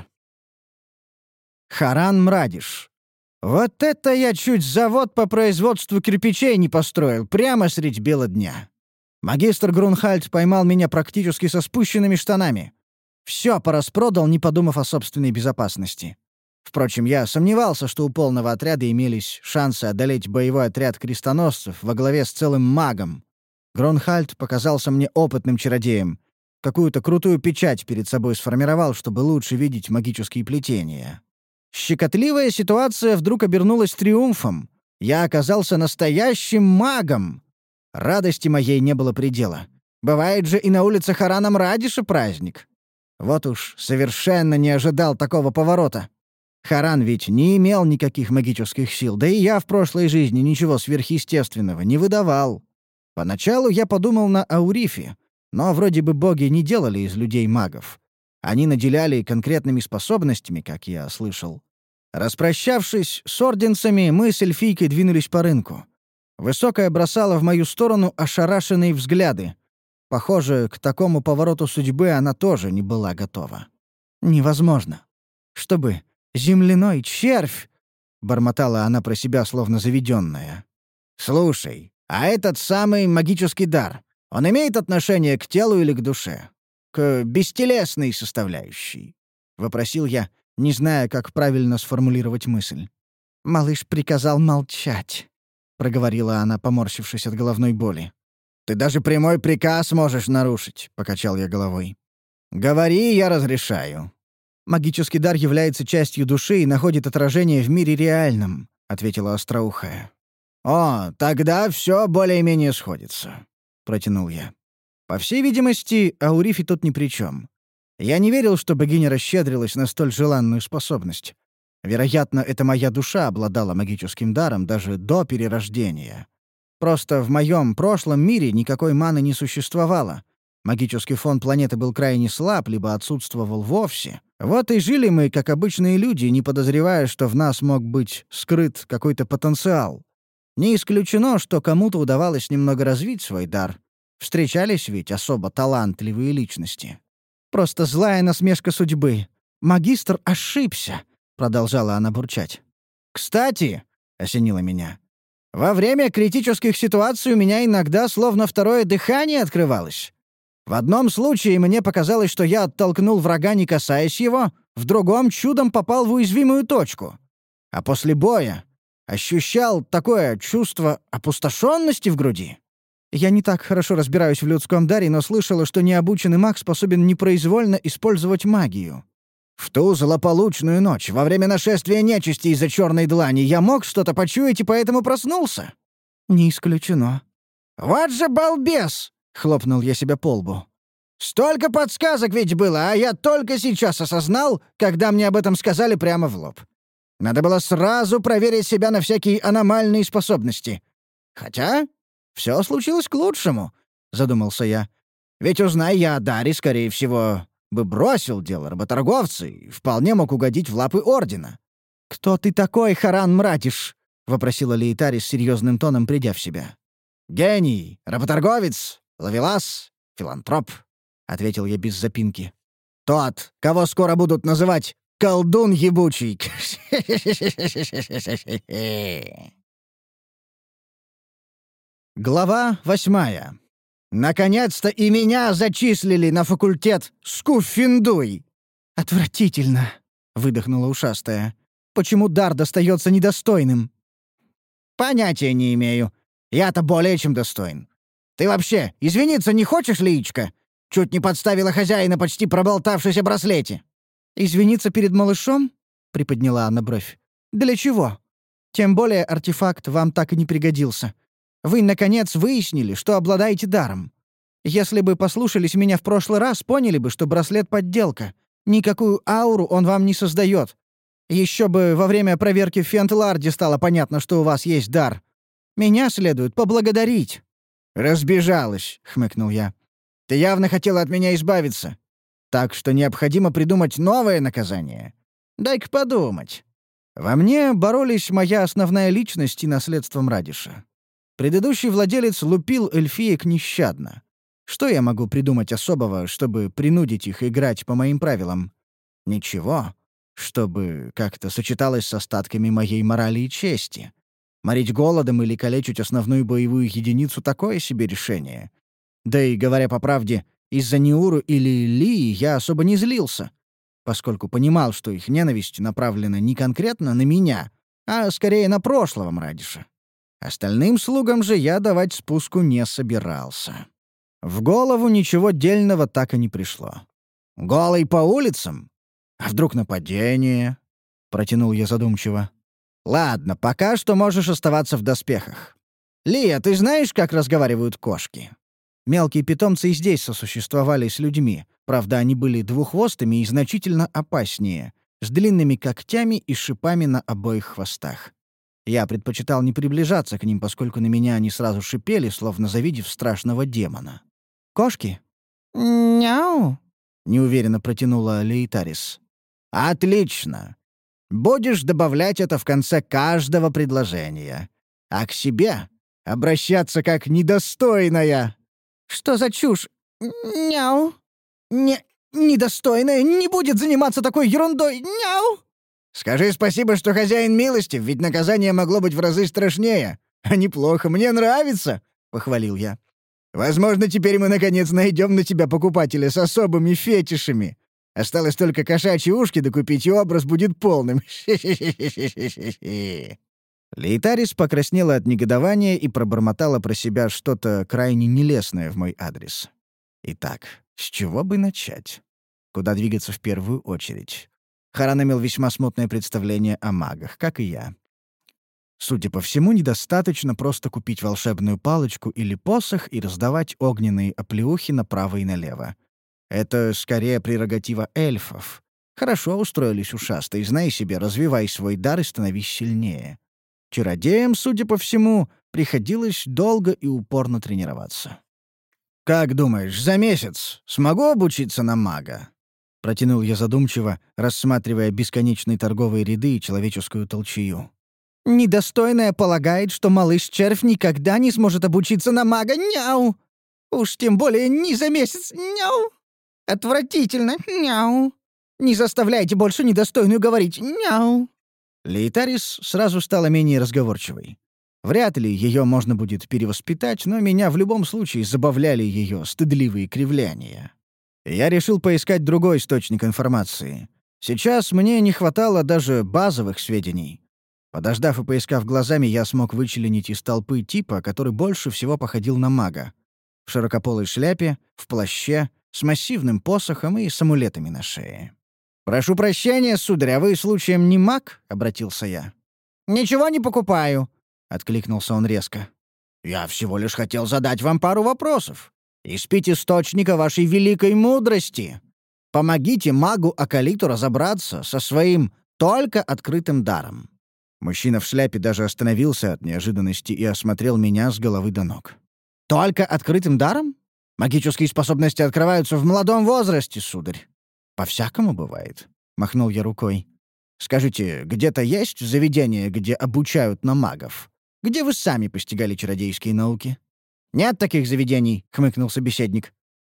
Харан Мрадиш. «Вот это я чуть завод по производству кирпичей не построил, прямо средь бела дня. Магистр Грунхальд поймал меня практически со спущенными штанами. Все пораспродал, не подумав о собственной безопасности. Впрочем, я сомневался, что у полного отряда имелись шансы одолеть боевой отряд крестоносцев во главе с целым магом. Гронхальд показался мне опытным чародеем. Какую-то крутую печать перед собой сформировал, чтобы лучше видеть магические плетения. Щекотливая ситуация вдруг обернулась триумфом. Я оказался настоящим магом. Радости моей не было предела. Бывает же и на улицах Харана Мрадиша праздник. Вот уж совершенно не ожидал такого поворота. Харан ведь не имел никаких магических сил, да и я в прошлой жизни ничего сверхъестественного не выдавал. Поначалу я подумал на Аурифе, но вроде бы боги не делали из людей магов. Они наделяли конкретными способностями, как я слышал. Распрощавшись с орденцами, мы с эльфийкой двинулись по рынку. Высокая бросала в мою сторону ошарашенные взгляды. Похоже, к такому повороту судьбы она тоже не была готова. «Невозможно. Чтобы земляной червь!» — бормотала она про себя, словно заведенная. «Слушай, а этот самый магический дар, он имеет отношение к телу или к душе? К бестелесной составляющей?» — вопросил я, не зная, как правильно сформулировать мысль. «Малыш приказал молчать», — проговорила она, поморщившись от головной боли. «Ты даже прямой приказ можешь нарушить», — покачал я головой. «Говори, я разрешаю». «Магический дар является частью души и находит отражение в мире реальном», — ответила остроухая. «О, тогда все более-менее сходится», — протянул я. По всей видимости, Аурифи тут ни при чем. Я не верил, что богиня расщедрилась на столь желанную способность. Вероятно, это моя душа обладала магическим даром даже до перерождения. Просто в моем прошлом мире никакой маны не существовало. Магический фон планеты был крайне слаб, либо отсутствовал вовсе. Вот и жили мы, как обычные люди, не подозревая, что в нас мог быть скрыт какой-то потенциал. Не исключено, что кому-то удавалось немного развить свой дар. Встречались ведь особо талантливые личности. «Просто злая насмешка судьбы. Магистр ошибся», — продолжала она бурчать. «Кстати», — осенило меня, — «во время критических ситуаций у меня иногда словно второе дыхание открывалось. В одном случае мне показалось, что я оттолкнул врага, не касаясь его, в другом чудом попал в уязвимую точку. А после боя ощущал такое чувство опустошенности в груди. Я не так хорошо разбираюсь в людском даре, но слышала, что необученный маг способен непроизвольно использовать магию. В ту злополучную ночь, во время нашествия нечисти из-за черной длани, я мог что-то почуять и поэтому проснулся». «Не исключено». «Вот же балбес!» — хлопнул я себя по лбу. «Столько подсказок ведь было, а я только сейчас осознал, когда мне об этом сказали прямо в лоб. Надо было сразу проверить себя на всякие аномальные способности. Хотя все случилось к лучшему», — задумался я. «Ведь, узнай я о даре, скорее всего, бы бросил дело работорговца и вполне мог угодить в лапы Ордена». «Кто ты такой, Харан Мрадиш?» — вопросила Лейтари с серьезным тоном, придя в себя. «Гений, работорговец, ловелас, филантроп. — ответил я без запинки. «Тот, кого скоро будут называть колдун ебучий». Глава 8. Наконец-то и меня зачислили на факультет Скуффиндуй. «Отвратительно», — выдохнула ушастая. «Почему дар достается недостойным?» «Понятия не имею. Я-то более чем достоин. Ты вообще извиниться не хочешь, Лиичка? Чуть не подставила хозяина, почти проболтавшись о браслете». «Извиниться перед малышом?» — приподняла она бровь. «Для чего? Тем более артефакт вам так и не пригодился. Вы, наконец, выяснили, что обладаете даром. Если бы послушались меня в прошлый раз, поняли бы, что браслет — подделка. Никакую ауру он вам не создает. Еще бы во время проверки в Фентларде стало понятно, что у вас есть дар. Меня следует поблагодарить». «Разбежалась», — хмыкнул я. «Ты явно хотела от меня избавиться. Так что необходимо придумать новое наказание. Дай-ка подумать». Во мне боролись моя основная личность и наследство Мрадиша. Предыдущий владелец лупил эльфиек нещадно. Что я могу придумать особого, чтобы принудить их играть по моим правилам? Ничего, чтобы как-то сочеталось с остатками моей морали и чести. Морить голодом или калечить основную боевую единицу — такое себе решение. Да и, говоря по правде, из-за Неуру или Лии я особо не злился, поскольку понимал, что их ненависть направлена не конкретно на меня, а скорее на прошлого Мрадиша. Остальным слугам же я давать спуску не собирался. В голову ничего дельного так и не пришло. «Голый по улицам? А вдруг нападение?» — протянул я задумчиво. «Ладно, пока что можешь оставаться в доспехах. Лия, ты знаешь, как разговаривают кошки?» Мелкие питомцы и здесь сосуществовали с людьми. Правда, они были двуххвостыми и значительно опаснее, с длинными когтями и шипами на обоих хвостах. Я предпочитал не приближаться к ним, поскольку на меня они сразу шипели, словно завидев страшного демона. «Кошки?» «Няу», — неуверенно протянула Лейтарис. «Отлично. Будешь добавлять это в конце каждого предложения. А к себе обращаться как недостойная». «Что за чушь? Няу. Недостойная не будет заниматься такой ерундой. Няу!» «Скажи спасибо, что хозяин милостив, ведь наказание могло быть в разы страшнее. А неплохо, мне нравится», — похвалил я. «Возможно, теперь мы наконец найдем на тебя покупателя с особыми фетишами. Осталось только кошачьи ушки докупить, и образ будет полным». Лейтарис покраснела от негодования и пробормотала про себя что-то крайне нелестное в мой адрес. Итак, с чего бы начать? Куда двигаться в первую очередь? Харан имел весьма смутное представление о магах, как и я. Судя по всему, недостаточно просто купить волшебную палочку или посох и раздавать огненные оплеухи направо и налево. Это скорее прерогатива эльфов. Хорошо устроились ушастые, знай себе, развивай свой дар и становись сильнее. Чародеям, судя по всему, приходилось долго и упорно тренироваться. «Как думаешь, за месяц смогу обучиться на мага?» — протянул я задумчиво, рассматривая бесконечные торговые ряды и человеческую толчею. «Недостойная полагает, что малыш-червь никогда не сможет обучиться на мага. Няу! Уж тем более не за месяц. Няу! Отвратительно. Няу! Не заставляйте больше недостойную говорить. Няу!» Лейтарис сразу стала менее разговорчивой. Вряд ли ее можно будет перевоспитать, но меня в любом случае забавляли ее стыдливые кривляния. Я решил поискать другой источник информации. Сейчас мне не хватало даже базовых сведений. Подождав и поискав глазами, я смог вычленить из толпы типа, который больше всего походил на мага. В широкополой шляпе, в плаще, с массивным посохом и с амулетами на шее. «Прошу прощения, сударь, а вы случаем не маг?» — обратился я. «Ничего не покупаю», — откликнулся он резко. «Я всего лишь хотел задать вам пару вопросов. Испить источника вашей великой мудрости. Помогите магу-акалиту разобраться со своим только открытым даром». Мужчина в шляпе даже остановился от неожиданности и осмотрел меня с головы до ног. «Только открытым даром? Магические способности открываются в молодом возрасте, сударь». «По-всякому бывает», — махнул я рукой. «Скажите, где-то есть заведение, где обучают на магов? Где вы сами постигали чародейские науки?» «Нет таких заведений», — хмыкнул собеседник.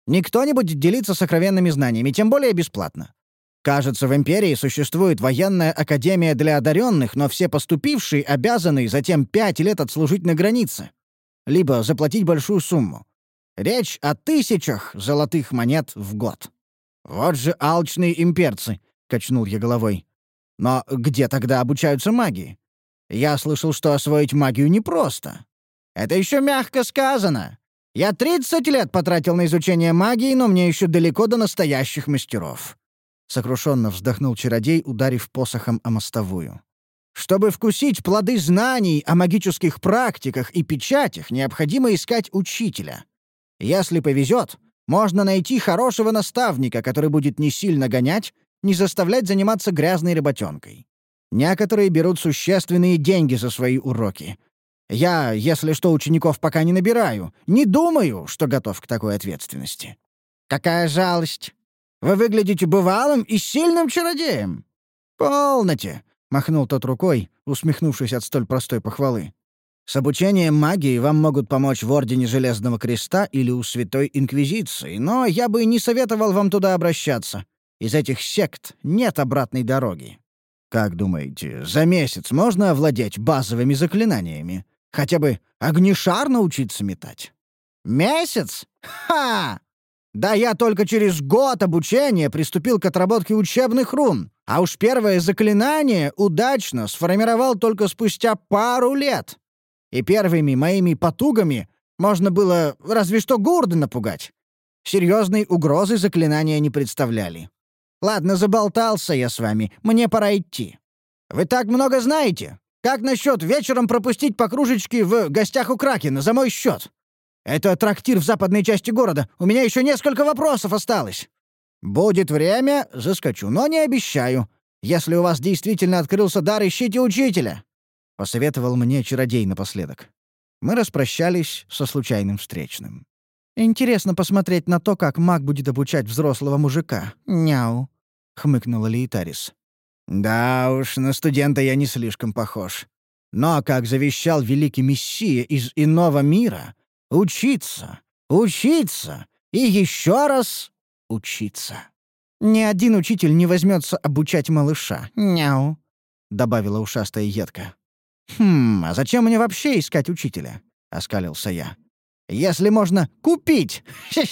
Никто не будет делиться сокровенными знаниями, тем более бесплатно. Кажется, в Империи существует военная академия для одаренных, но все поступившие обязаны затем 5 лет отслужить на границе. Либо заплатить большую сумму. Речь о тысячах золотых монет в год. «Вот же алчные имперцы», — качнул я головой. «Но где тогда обучаются магии? Я слышал, что освоить магию непросто». «Это еще мягко сказано. Я 30 лет потратил на изучение магии, но мне еще далеко до настоящих мастеров». Сокрушенно вздохнул чародей, ударив посохом о мостовую. «Чтобы вкусить плоды знаний о магических практиках и печатях, необходимо искать учителя. Если повезет, можно найти хорошего наставника, который будет не сильно гонять, не заставлять заниматься грязной работенкой. Некоторые берут существенные деньги за свои уроки. Я, если что, учеников пока не набираю. Не думаю, что готов к такой ответственности». «Какая жалость! Вы выглядите бывалым и сильным чародеем!» «Полноте!» — махнул тот рукой, усмехнувшись от столь простой похвалы. «С обучением магии вам могут помочь в Ордене Железного Креста или у Святой Инквизиции, но я бы не советовал вам туда обращаться. Из этих сект нет обратной дороги. Как думаете, за месяц можно овладеть базовыми заклинаниями? Хотя бы огнешар научиться метать?» «Месяц? Ха! Да я только через год обучения приступил к отработке учебных рун, а уж первое заклинание удачно сформировал только спустя пару лет. И первыми моими потугами можно было разве что Гурда напугать. Серьезной угрозы заклинания не представляли. Ладно, заболтался я с вами, мне пора идти. Вы так много знаете. Как насчет вечером пропустить по кружечке в гостях у Кракена за мой счет? Это трактир в западной части города. У меня еще несколько вопросов осталось. Будет время, заскочу, но не обещаю. Если у вас действительно открылся дар, ищите учителя», — посоветовал мне чародей напоследок. Мы распрощались со случайным встречным. «Интересно посмотреть на то, как маг будет обучать взрослого мужика. Няу», — хмыкнула Лейтарис. «Да уж, на студента я не слишком похож. Но, как завещал великий мессия из иного мира, учиться, учиться и еще раз учиться. Ни один учитель не возьмется обучать малыша. Няу», — добавила ушастая едко. «А зачем мне вообще искать учителя?» — оскалился я. «Если можно купить!»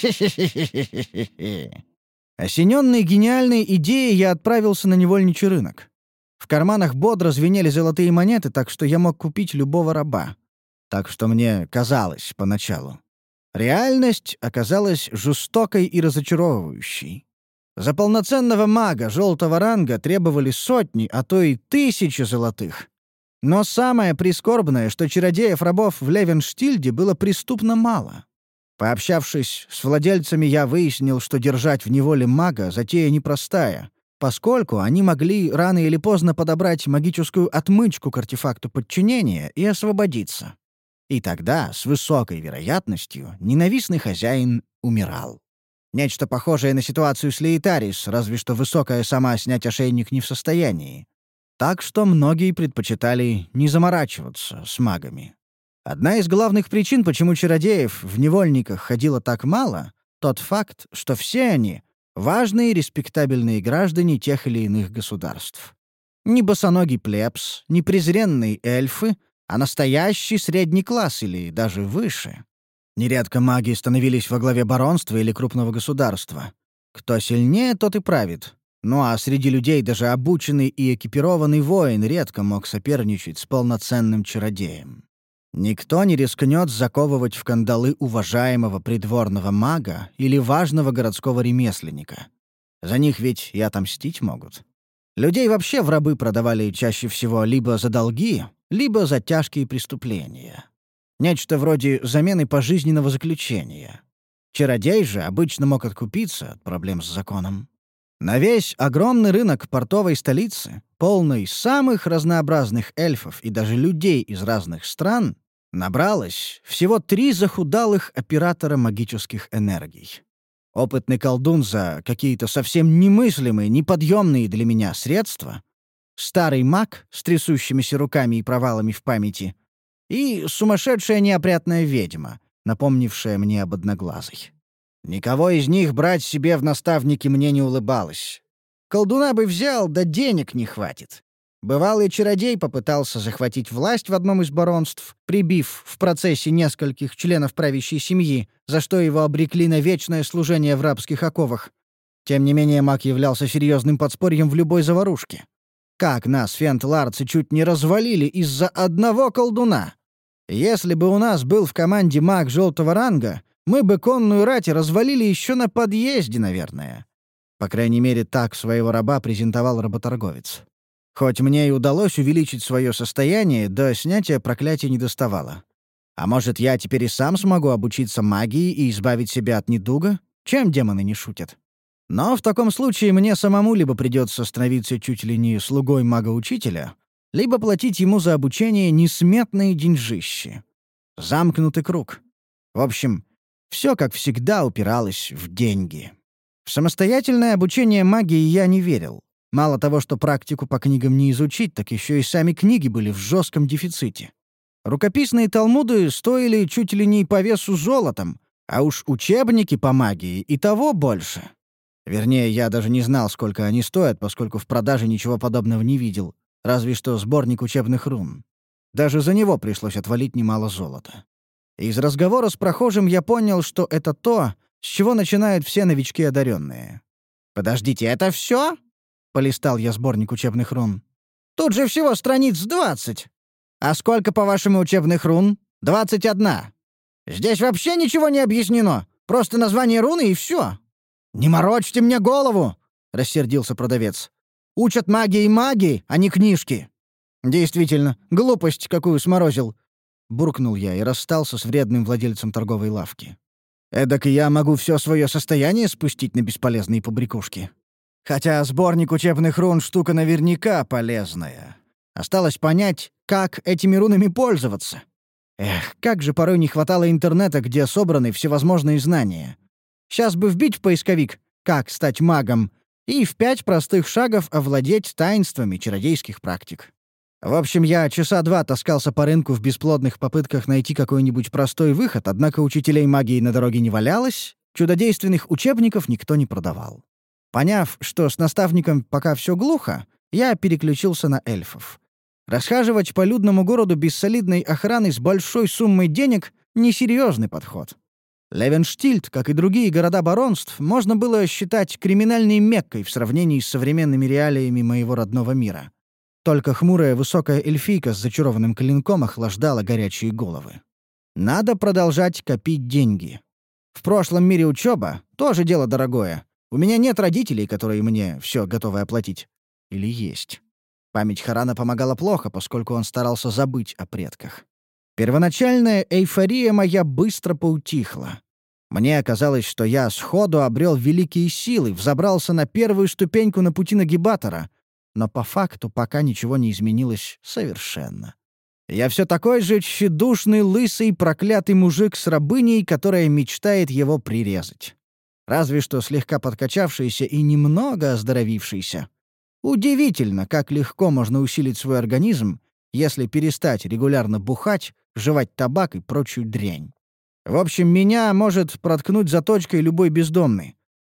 Осененный гениальной идеей, я отправился на невольничий рынок. В карманах бодро звенели золотые монеты, так что я мог купить любого раба. Так что мне казалось поначалу. Реальность оказалась жестокой и разочаровывающей. За полноценного мага желтого ранга требовали сотни, а то и тысячи золотых. Но самое прискорбное, что чародеев-рабов в Левенштильде было преступно мало. Пообщавшись с владельцами, я выяснил, что держать в неволе мага — затея непростая, поскольку они могли рано или поздно подобрать магическую отмычку к артефакту подчинения и освободиться. И тогда, с высокой вероятностью, ненавистный хозяин умирал. Нечто похожее на ситуацию с Лейтарис, разве что высокая сама снять ошейник не в состоянии. Так что многие предпочитали не заморачиваться с магами. Одна из главных причин, почему чародеев в невольниках ходило так мало, тот факт, что все они — важные респектабельные граждане тех или иных государств. Не босоногий плебс, не презренные эльфы, а настоящий средний класс или даже выше. Нередко маги становились во главе баронства или крупного государства. Кто сильнее, тот и правит. Ну а среди людей даже обученный и экипированный воин редко мог соперничать с полноценным чародеем. Никто не рискнет заковывать в кандалы уважаемого придворного мага или важного городского ремесленника. За них ведь и отомстить могут. Людей вообще в рабы продавали чаще всего либо за долги, либо за тяжкие преступления. Нечто вроде замены пожизненного заключения. Чародей же обычно мог откупиться от проблем с законом. На весь огромный рынок портовой столицы, полный самых разнообразных эльфов и даже людей из разных стран, набралось всего 3 захудалых оператора магических энергий. Опытный колдун за какие-то совсем немыслимые, неподъемные для меня средства, старый маг с трясущимися руками и провалами в памяти и сумасшедшая неопрятная ведьма, напомнившая мне об Одноглазой. Никого из них брать себе в наставники мне не улыбалось. Колдуна бы взял, да денег не хватит. Бывалый чародей попытался захватить власть в одном из баронств, прибив в процессе нескольких членов правящей семьи, за что его обрекли на вечное служение в рабских оковах. Тем не менее, маг являлся серьезным подспорьем в любой заварушке. Как нас, фент-ларцы, чуть не развалили из-за одного колдуна? Если бы у нас был в команде маг желтого ранга, мы бы конную рать развалили еще на подъезде, наверное. По крайней мере, так своего раба презентовал работорговец. Хоть мне и удалось увеличить свое состояние, до снятия проклятия не доставало. А может, я теперь и сам смогу обучиться магии и избавить себя от недуга? Чем демоны не шутят? Но в таком случае мне самому либо придется становиться чуть ли не слугой мага-учителя, либо платить ему за обучение несметные деньжищи. Замкнутый круг. В общем, все, как всегда, упиралось в деньги. В самостоятельное обучение магии я не верил. Мало того, что практику по книгам не изучить, так еще и сами книги были в жестком дефиците. Рукописные талмуды стоили чуть ли не по весу золотом, а уж учебники по магии и того больше. Вернее, я даже не знал, сколько они стоят, поскольку в продаже ничего подобного не видел, разве что сборник учебных рун. Даже за него пришлось отвалить немало золота. Из разговора с прохожим я понял, что это то, с чего начинают все новички одаренные. «Подождите, это все? Полистал я сборник учебных рун. «Тут же всего страниц 20. А сколько, по-вашему, учебных рун? 21. Здесь вообще ничего не объяснено. Просто название руны и все. «Не морочьте мне голову!» — рассердился продавец. «Учат магии, а не книжки». «Действительно, глупость какую сморозил!» — буркнул я и расстался с вредным владельцем торговой лавки. «Эдак я могу все свое состояние спустить на бесполезные побрякушки. Хотя сборник учебных рун — штука наверняка полезная. Осталось понять, как этими рунами пользоваться. Эх, как же порой не хватало интернета, где собраны всевозможные знания. Сейчас бы вбить в поисковик «как стать магом» и в 5 простых шагов овладеть таинствами чародейских практик. В общем, я часа 2 таскался по рынку в бесплодных попытках найти какой-нибудь простой выход, однако учителей магии на дороге не валялось, чудодейственных учебников никто не продавал. Поняв, что с наставником пока все глухо, я переключился на эльфов. Расхаживать по людному городу без солидной охраны с большой суммой денег — несерьезный подход. Левенштильд, как и другие города баронств, можно было считать криминальной Меккой в сравнении с современными реалиями моего родного мира. Только хмурая высокая эльфийка с зачарованным клинком охлаждала горячие головы. Надо продолжать копить деньги. В прошлом мире учеба — тоже дело дорогое. У меня нет родителей, которые мне все готовы оплатить. Или есть. Память Харана помогала плохо, поскольку он старался забыть о предках. Первоначальная эйфория моя быстро поутихла. Мне казалось, что я сходу обрел великие силы, взобрался на первую ступеньку на пути нагибатора, но по факту пока ничего не изменилось совершенно. Я все такой же тщедушный, лысый, проклятый мужик с рабыней, которая мечтает его прирезать. Разве что слегка подкачавшийся и немного оздоровившийся. Удивительно, как легко можно усилить свой организм, если перестать регулярно бухать, жевать табак и прочую дрянь. В общем, меня может проткнуть заточкой любой бездомный.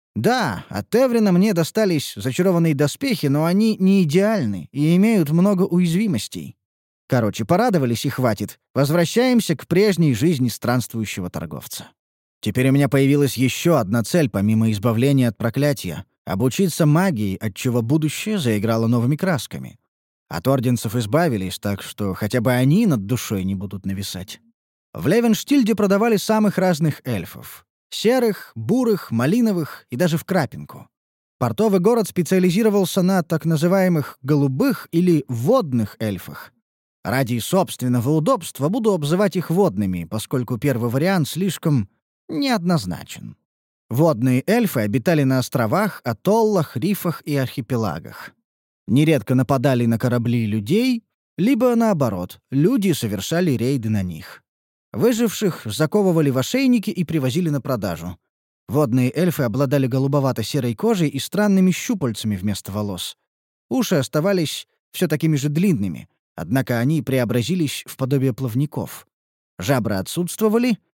Да, от Эврина мне достались зачарованные доспехи, но они не идеальны и имеют много уязвимостей. Короче, порадовались и хватит. Возвращаемся к прежней жизни странствующего торговца. Теперь у меня появилась еще одна цель, помимо избавления от проклятия — обучиться магии, отчего будущее заиграло новыми красками. От орденцев избавились, так что хотя бы они над душой не будут нависать. В Левенштильде продавали самых разных эльфов. Серых, бурых, малиновых и даже в крапинку. Портовый город специализировался на так называемых «голубых» или «водных» эльфах. Ради собственного удобства буду обзывать их водными, поскольку первый вариант слишком неоднозначен. Водные эльфы обитали на островах, атоллах, рифах и архипелагах. Нередко нападали на корабли людей, либо, наоборот, люди совершали рейды на них. Выживших заковывали в ошейники и привозили на продажу. Водные эльфы обладали голубовато-серой кожей и странными щупальцами вместо волос. Уши оставались все такими же длинными, однако они преобразились в подобие плавников. Жабры отсутствовали,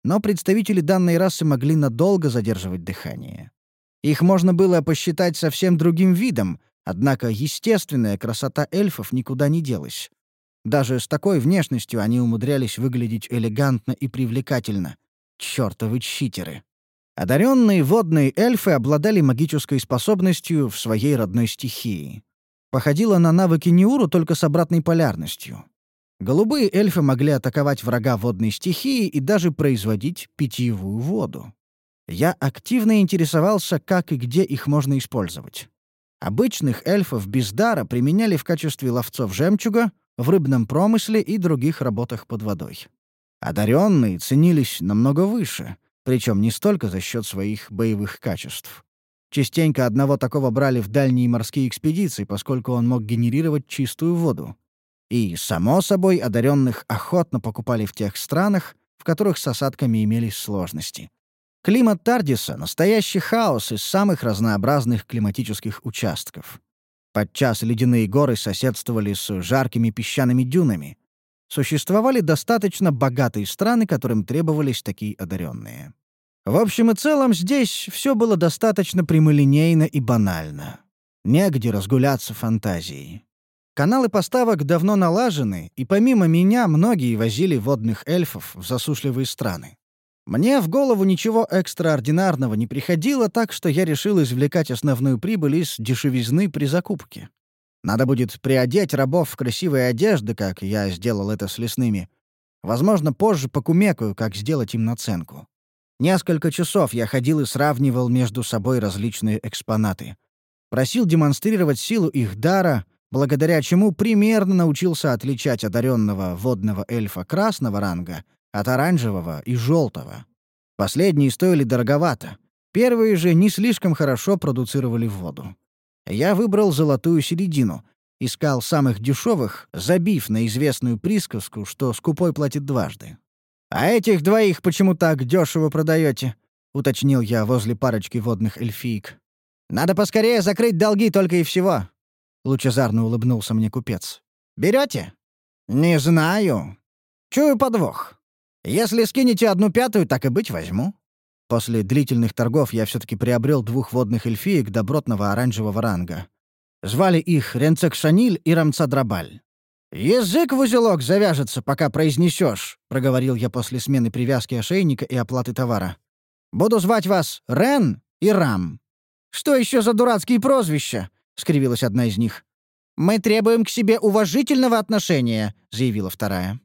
но представители данной расы могли надолго задерживать дыхание. Их можно было посчитать совсем другим видом, однако естественная красота эльфов никуда не делась. Даже с такой внешностью они умудрялись выглядеть элегантно и привлекательно. Чёртовы читеры. Одаренные водные эльфы обладали магической способностью в своей родной стихии. Походило на навыки Неуру, только с обратной полярностью. Голубые эльфы могли атаковать врага водной стихии и даже производить питьевую воду. Я активно интересовался, как и где их можно использовать. Обычных эльфов без дара применяли в качестве ловцов жемчуга, в рыбном промысле и других работах под водой. Одаренные ценились намного выше, причем не столько за счет своих боевых качеств. Частенько одного такого брали в дальние морские экспедиции, поскольку он мог генерировать чистую воду. И, само собой, одаренных охотно покупали в тех странах, в которых с осадками имелись сложности. Климат Тардиса — настоящий хаос из самых разнообразных климатических участков. Подчас ледяные горы соседствовали с жаркими песчаными дюнами. Существовали достаточно богатые страны, которым требовались такие одаренные. В общем и целом, здесь все было достаточно прямолинейно и банально. Негде разгуляться фантазией. Каналы поставок давно налажены, и помимо меня многие возили водных эльфов в засушливые страны. Мне в голову ничего экстраординарного не приходило, так что я решил извлекать основную прибыль из дешевизны при закупке. Надо будет приодеть рабов в красивые одежды, как я сделал это с лесными. Возможно, позже покумекаю, как сделать им наценку. Несколько часов я ходил и сравнивал между собой различные экспонаты. Просил демонстрировать силу их дара, благодаря чему примерно научился отличать одаренного водного эльфа красного ранга от оранжевого и желтого. Последние стоили дороговато. Первые же не слишком хорошо продуцировали воду. Я выбрал золотую середину, искал самых дешевых, забив на известную присказку, что скупой платит дважды. «А этих двоих почему так дешево продаете?» — уточнил я возле парочки водных эльфиек. «Надо поскорее закрыть долги только и всего», — лучезарно улыбнулся мне купец. «Берете?» «Не знаю. Чую подвох. Если скинете 1/5, так и быть, возьму». После длительных торгов я все-таки приобрел 2 водных эльфиек добротного оранжевого ранга. Звали их Ренцекшаниль и Рамцадрабаль. «Язык в узелок завяжется, пока произнесешь», — проговорил я после смены привязки ошейника и оплаты товара. «Буду звать вас Рен и Рам». «Что еще за дурацкие прозвища?» — скривилась одна из них. «Мы требуем к себе уважительного отношения», — заявила вторая.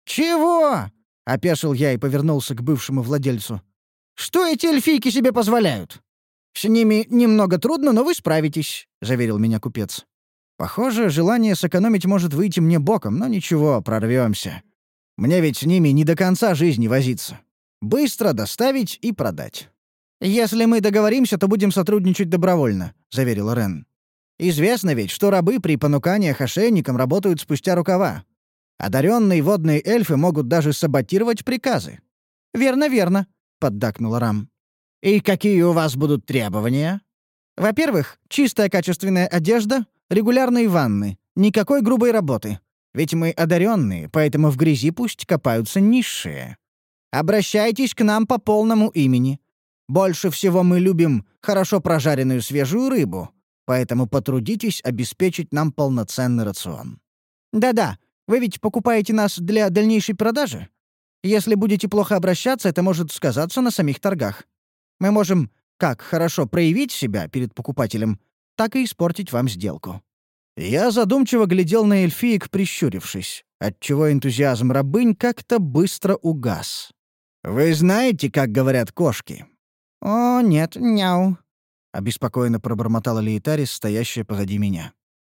«Чего?» — опешил я и повернулся к бывшему владельцу. «Что эти эльфийки себе позволяют?» «С ними немного трудно, но вы справитесь», — заверил меня купец. Похоже, желание сэкономить может выйти мне боком, но ничего, прорвемся. Мне ведь с ними не до конца жизни возиться. Быстро доставить и продать. «Если мы договоримся, то будем сотрудничать добровольно», — заверила Рен. «Известно ведь, что рабы при понуканиях ошейникам работают спустя рукава. Одаренные водные эльфы могут даже саботировать приказы». «Верно, верно», — поддакнула Рам. «И какие у вас будут требования?» «Во-первых, чистая качественная одежда, регулярные ванны, никакой грубой работы. Ведь мы одаренные, поэтому в грязи пусть копаются низшие. Обращайтесь к нам по полному имени. Больше всего мы любим хорошо прожаренную свежую рыбу, поэтому потрудитесь обеспечить нам полноценный рацион. Да-да, вы ведь покупаете нас для дальнейшей продажи? Если будете плохо обращаться, это может сказаться на самих торгах. Мы можем как хорошо проявить себя перед покупателем, так и испортить вам сделку». Я задумчиво глядел на эльфиек, прищурившись, отчего энтузиазм рабынь как-то быстро угас. «Вы знаете, как говорят кошки?» «О, нет, няу», — обеспокоенно пробормотала Лейтарис, стоящая позади меня.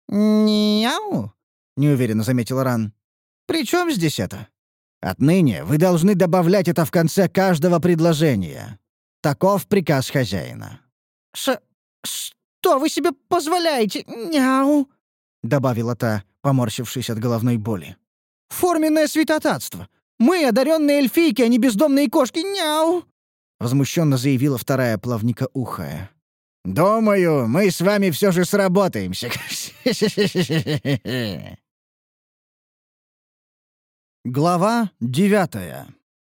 «Няу?» — неуверенно заметила Ран. «При чем здесь это?» «Отныне вы должны добавлять это в конце каждого предложения. Таков приказ хозяина». «Что вы себе позволяете? Няу!» — добавила та, поморщившись от головной боли. «Форменное святотатство! Мы одаренные эльфийки, а не бездомные кошки! Няу!» — возмущенно заявила вторая плавникоухая. «Думаю, мы с вами все же сработаемся». Глава 9.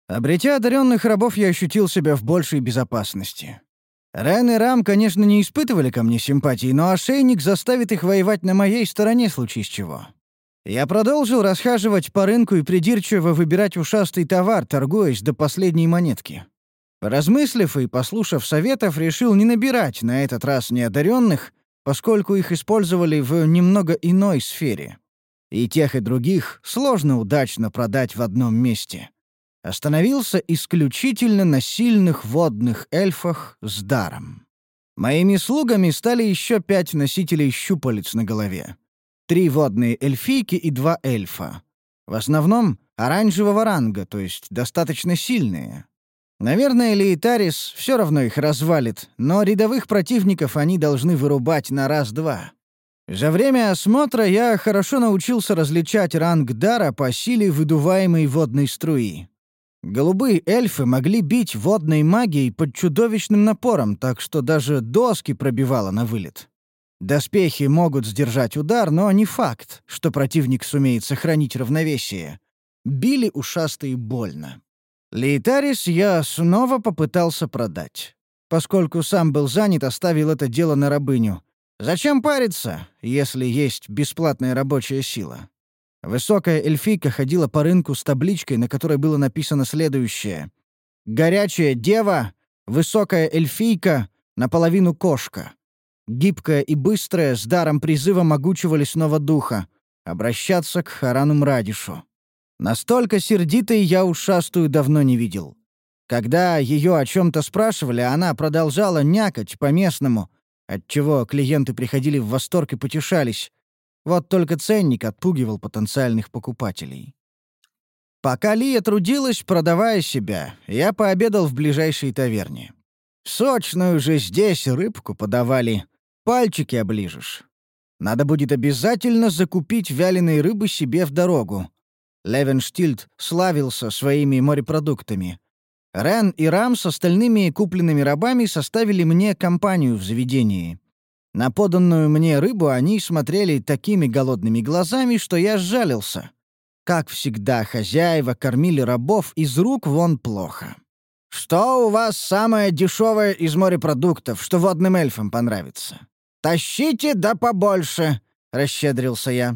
Обретя одаренных рабов, я ощутил себя в большей безопасности. Рен и Рам, конечно, не испытывали ко мне симпатии, но ошейник заставит их воевать на моей стороне, случись чего. Я продолжил расхаживать по рынку и придирчиво выбирать ушастый товар, торгуясь до последней монетки. Поразмыслив и послушав советов, решил не набирать на этот раз неодаренных, поскольку их использовали в немного иной сфере. И тех, и других сложно удачно продать в одном месте. Остановился исключительно на сильных водных эльфах с даром. Моими слугами стали еще 5 носителей щупалец на голове. 3 водные эльфийки и 2 эльфа. В основном оранжевого ранга, то есть достаточно сильные. Наверное, Лейтарис все равно их развалит, но рядовых противников они должны вырубать на раз-два. За время осмотра я хорошо научился различать ранг дара по силе выдуваемой водной струи. Голубые эльфы могли бить водной магией под чудовищным напором, так что даже доски пробивало на вылет. Доспехи могут сдержать удар, но не факт, что противник сумеет сохранить равновесие. Били ушастые больно. Лейтарис я снова попытался продать. Поскольку сам был занят, оставил это дело на рабыню. Зачем париться, если есть бесплатная рабочая сила? Высокая эльфийка ходила по рынку с табличкой, на которой было написано следующее: «Горячая дева, высокая эльфийка, наполовину кошка. Гибкая и быстрая, с даром призыва могучего лесного духа. Обращаться к Харану Мрадишу». Настолько сердитой я ушастую давно не видел. Когда ее о чем-то спрашивали, она продолжала някать по-местному, отчего клиенты приходили в восторг и потешались. Вот только ценник отпугивал потенциальных покупателей. Пока Лия трудилась, продавая себя, я пообедал в ближайшей таверне. Сочную же здесь рыбку подавали. Пальчики оближешь. Надо будет обязательно закупить вяленой рыбы себе в дорогу. Левенштильд славился своими морепродуктами. Рен и Рам с остальными купленными рабами составили мне компанию в заведении. На поданную мне рыбу они смотрели такими голодными глазами, что я сжалился. Как всегда, хозяева кормили рабов из рук вон плохо. «Что у вас самое дешевое из морепродуктов, что водным эльфам понравится? Тащите да побольше!» — расщедрился я.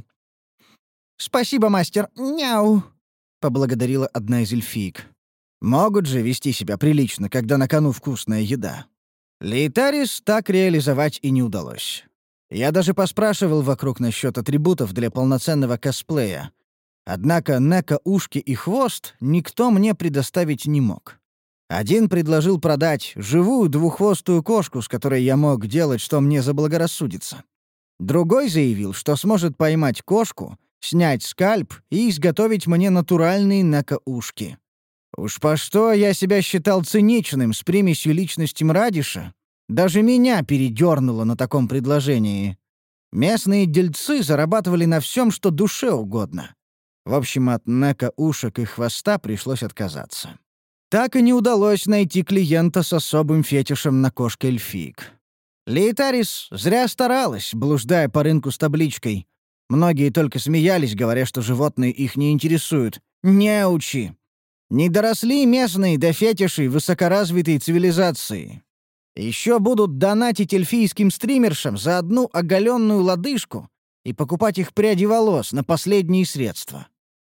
«Спасибо, мастер. Няу!» — поблагодарила одна из эльфиек. Могут же вести себя прилично, когда на кону вкусная еда. Лейтарис так реализовать и не удалось. Я даже поспрашивал вокруг насчет атрибутов для полноценного косплея. Однако Нека ушки и хвост никто мне предоставить не мог. Один предложил продать живую двуххвостую кошку, с которой я мог делать, что мне заблагорассудится. Другой заявил, что сможет поймать кошку, снять скальп и изготовить мне натуральные Нека-ушки. Уж по что я себя считал циничным с примесью личности Мрадиша, даже меня передернуло на таком предложении. Местные дельцы зарабатывали на всем, что душе угодно. В общем, от Нека-ушек и хвоста пришлось отказаться. Так и не удалось найти клиента с особым фетишем на кошка-эльфиек. Лейтарис зря старалась, блуждая по рынку с табличкой. Многие только смеялись, говоря, что животные их не интересуют. Неучи! Не доросли местные до фетишей высокоразвитой цивилизации. Еще будут донатить эльфийским стримершам за одну оголенную лодыжку и покупать их пряди волос на последние средства.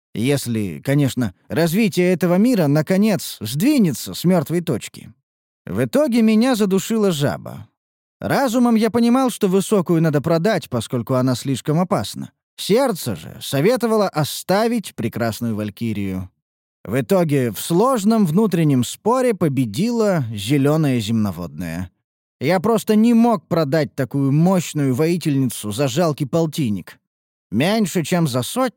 Если, конечно, развитие этого мира, наконец, сдвинется с мертвой точки. В итоге меня задушила жаба. Разумом я понимал, что высокую надо продать, поскольку она слишком опасна. Сердце же советовало оставить прекрасную валькирию. В итоге в сложном внутреннем споре победила зеленая земноводная. Я просто не мог продать такую мощную воительницу за жалкий полтинник. Меньше чем за 100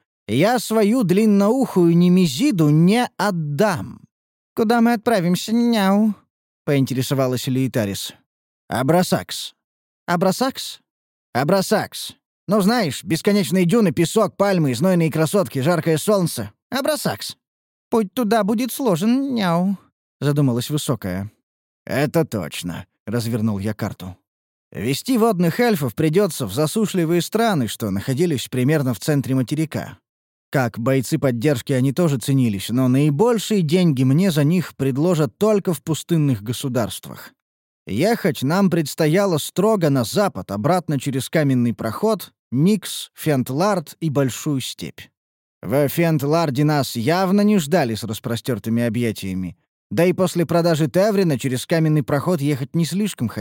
я свою длинноухую немезиду не отдам. «Куда мы отправимся, няу?» — поинтересовалась Лейтарис. «Абрасакс». «Абрасакс?» «Абрасакс. Ну, знаешь, бесконечные дюны, песок, пальмы, знойные красотки, жаркое солнце. Абрасакс». «Путь туда будет сложен, няу», — задумалась Высокая. «Это точно», — развернул я карту. «Вести водных эльфов придется в засушливые страны, что находились примерно в центре материка. Как бойцы поддержки они тоже ценились, но наибольшие деньги мне за них предложат только в пустынных государствах. Ехать нам предстояло строго на запад, обратно через каменный проход, Никс, Фентлард и Большую степь. В Фентларде нас явно не ждали с распростертыми объятиями. Да и после продажи Теврина через каменный проход ехать не слишком хотелось.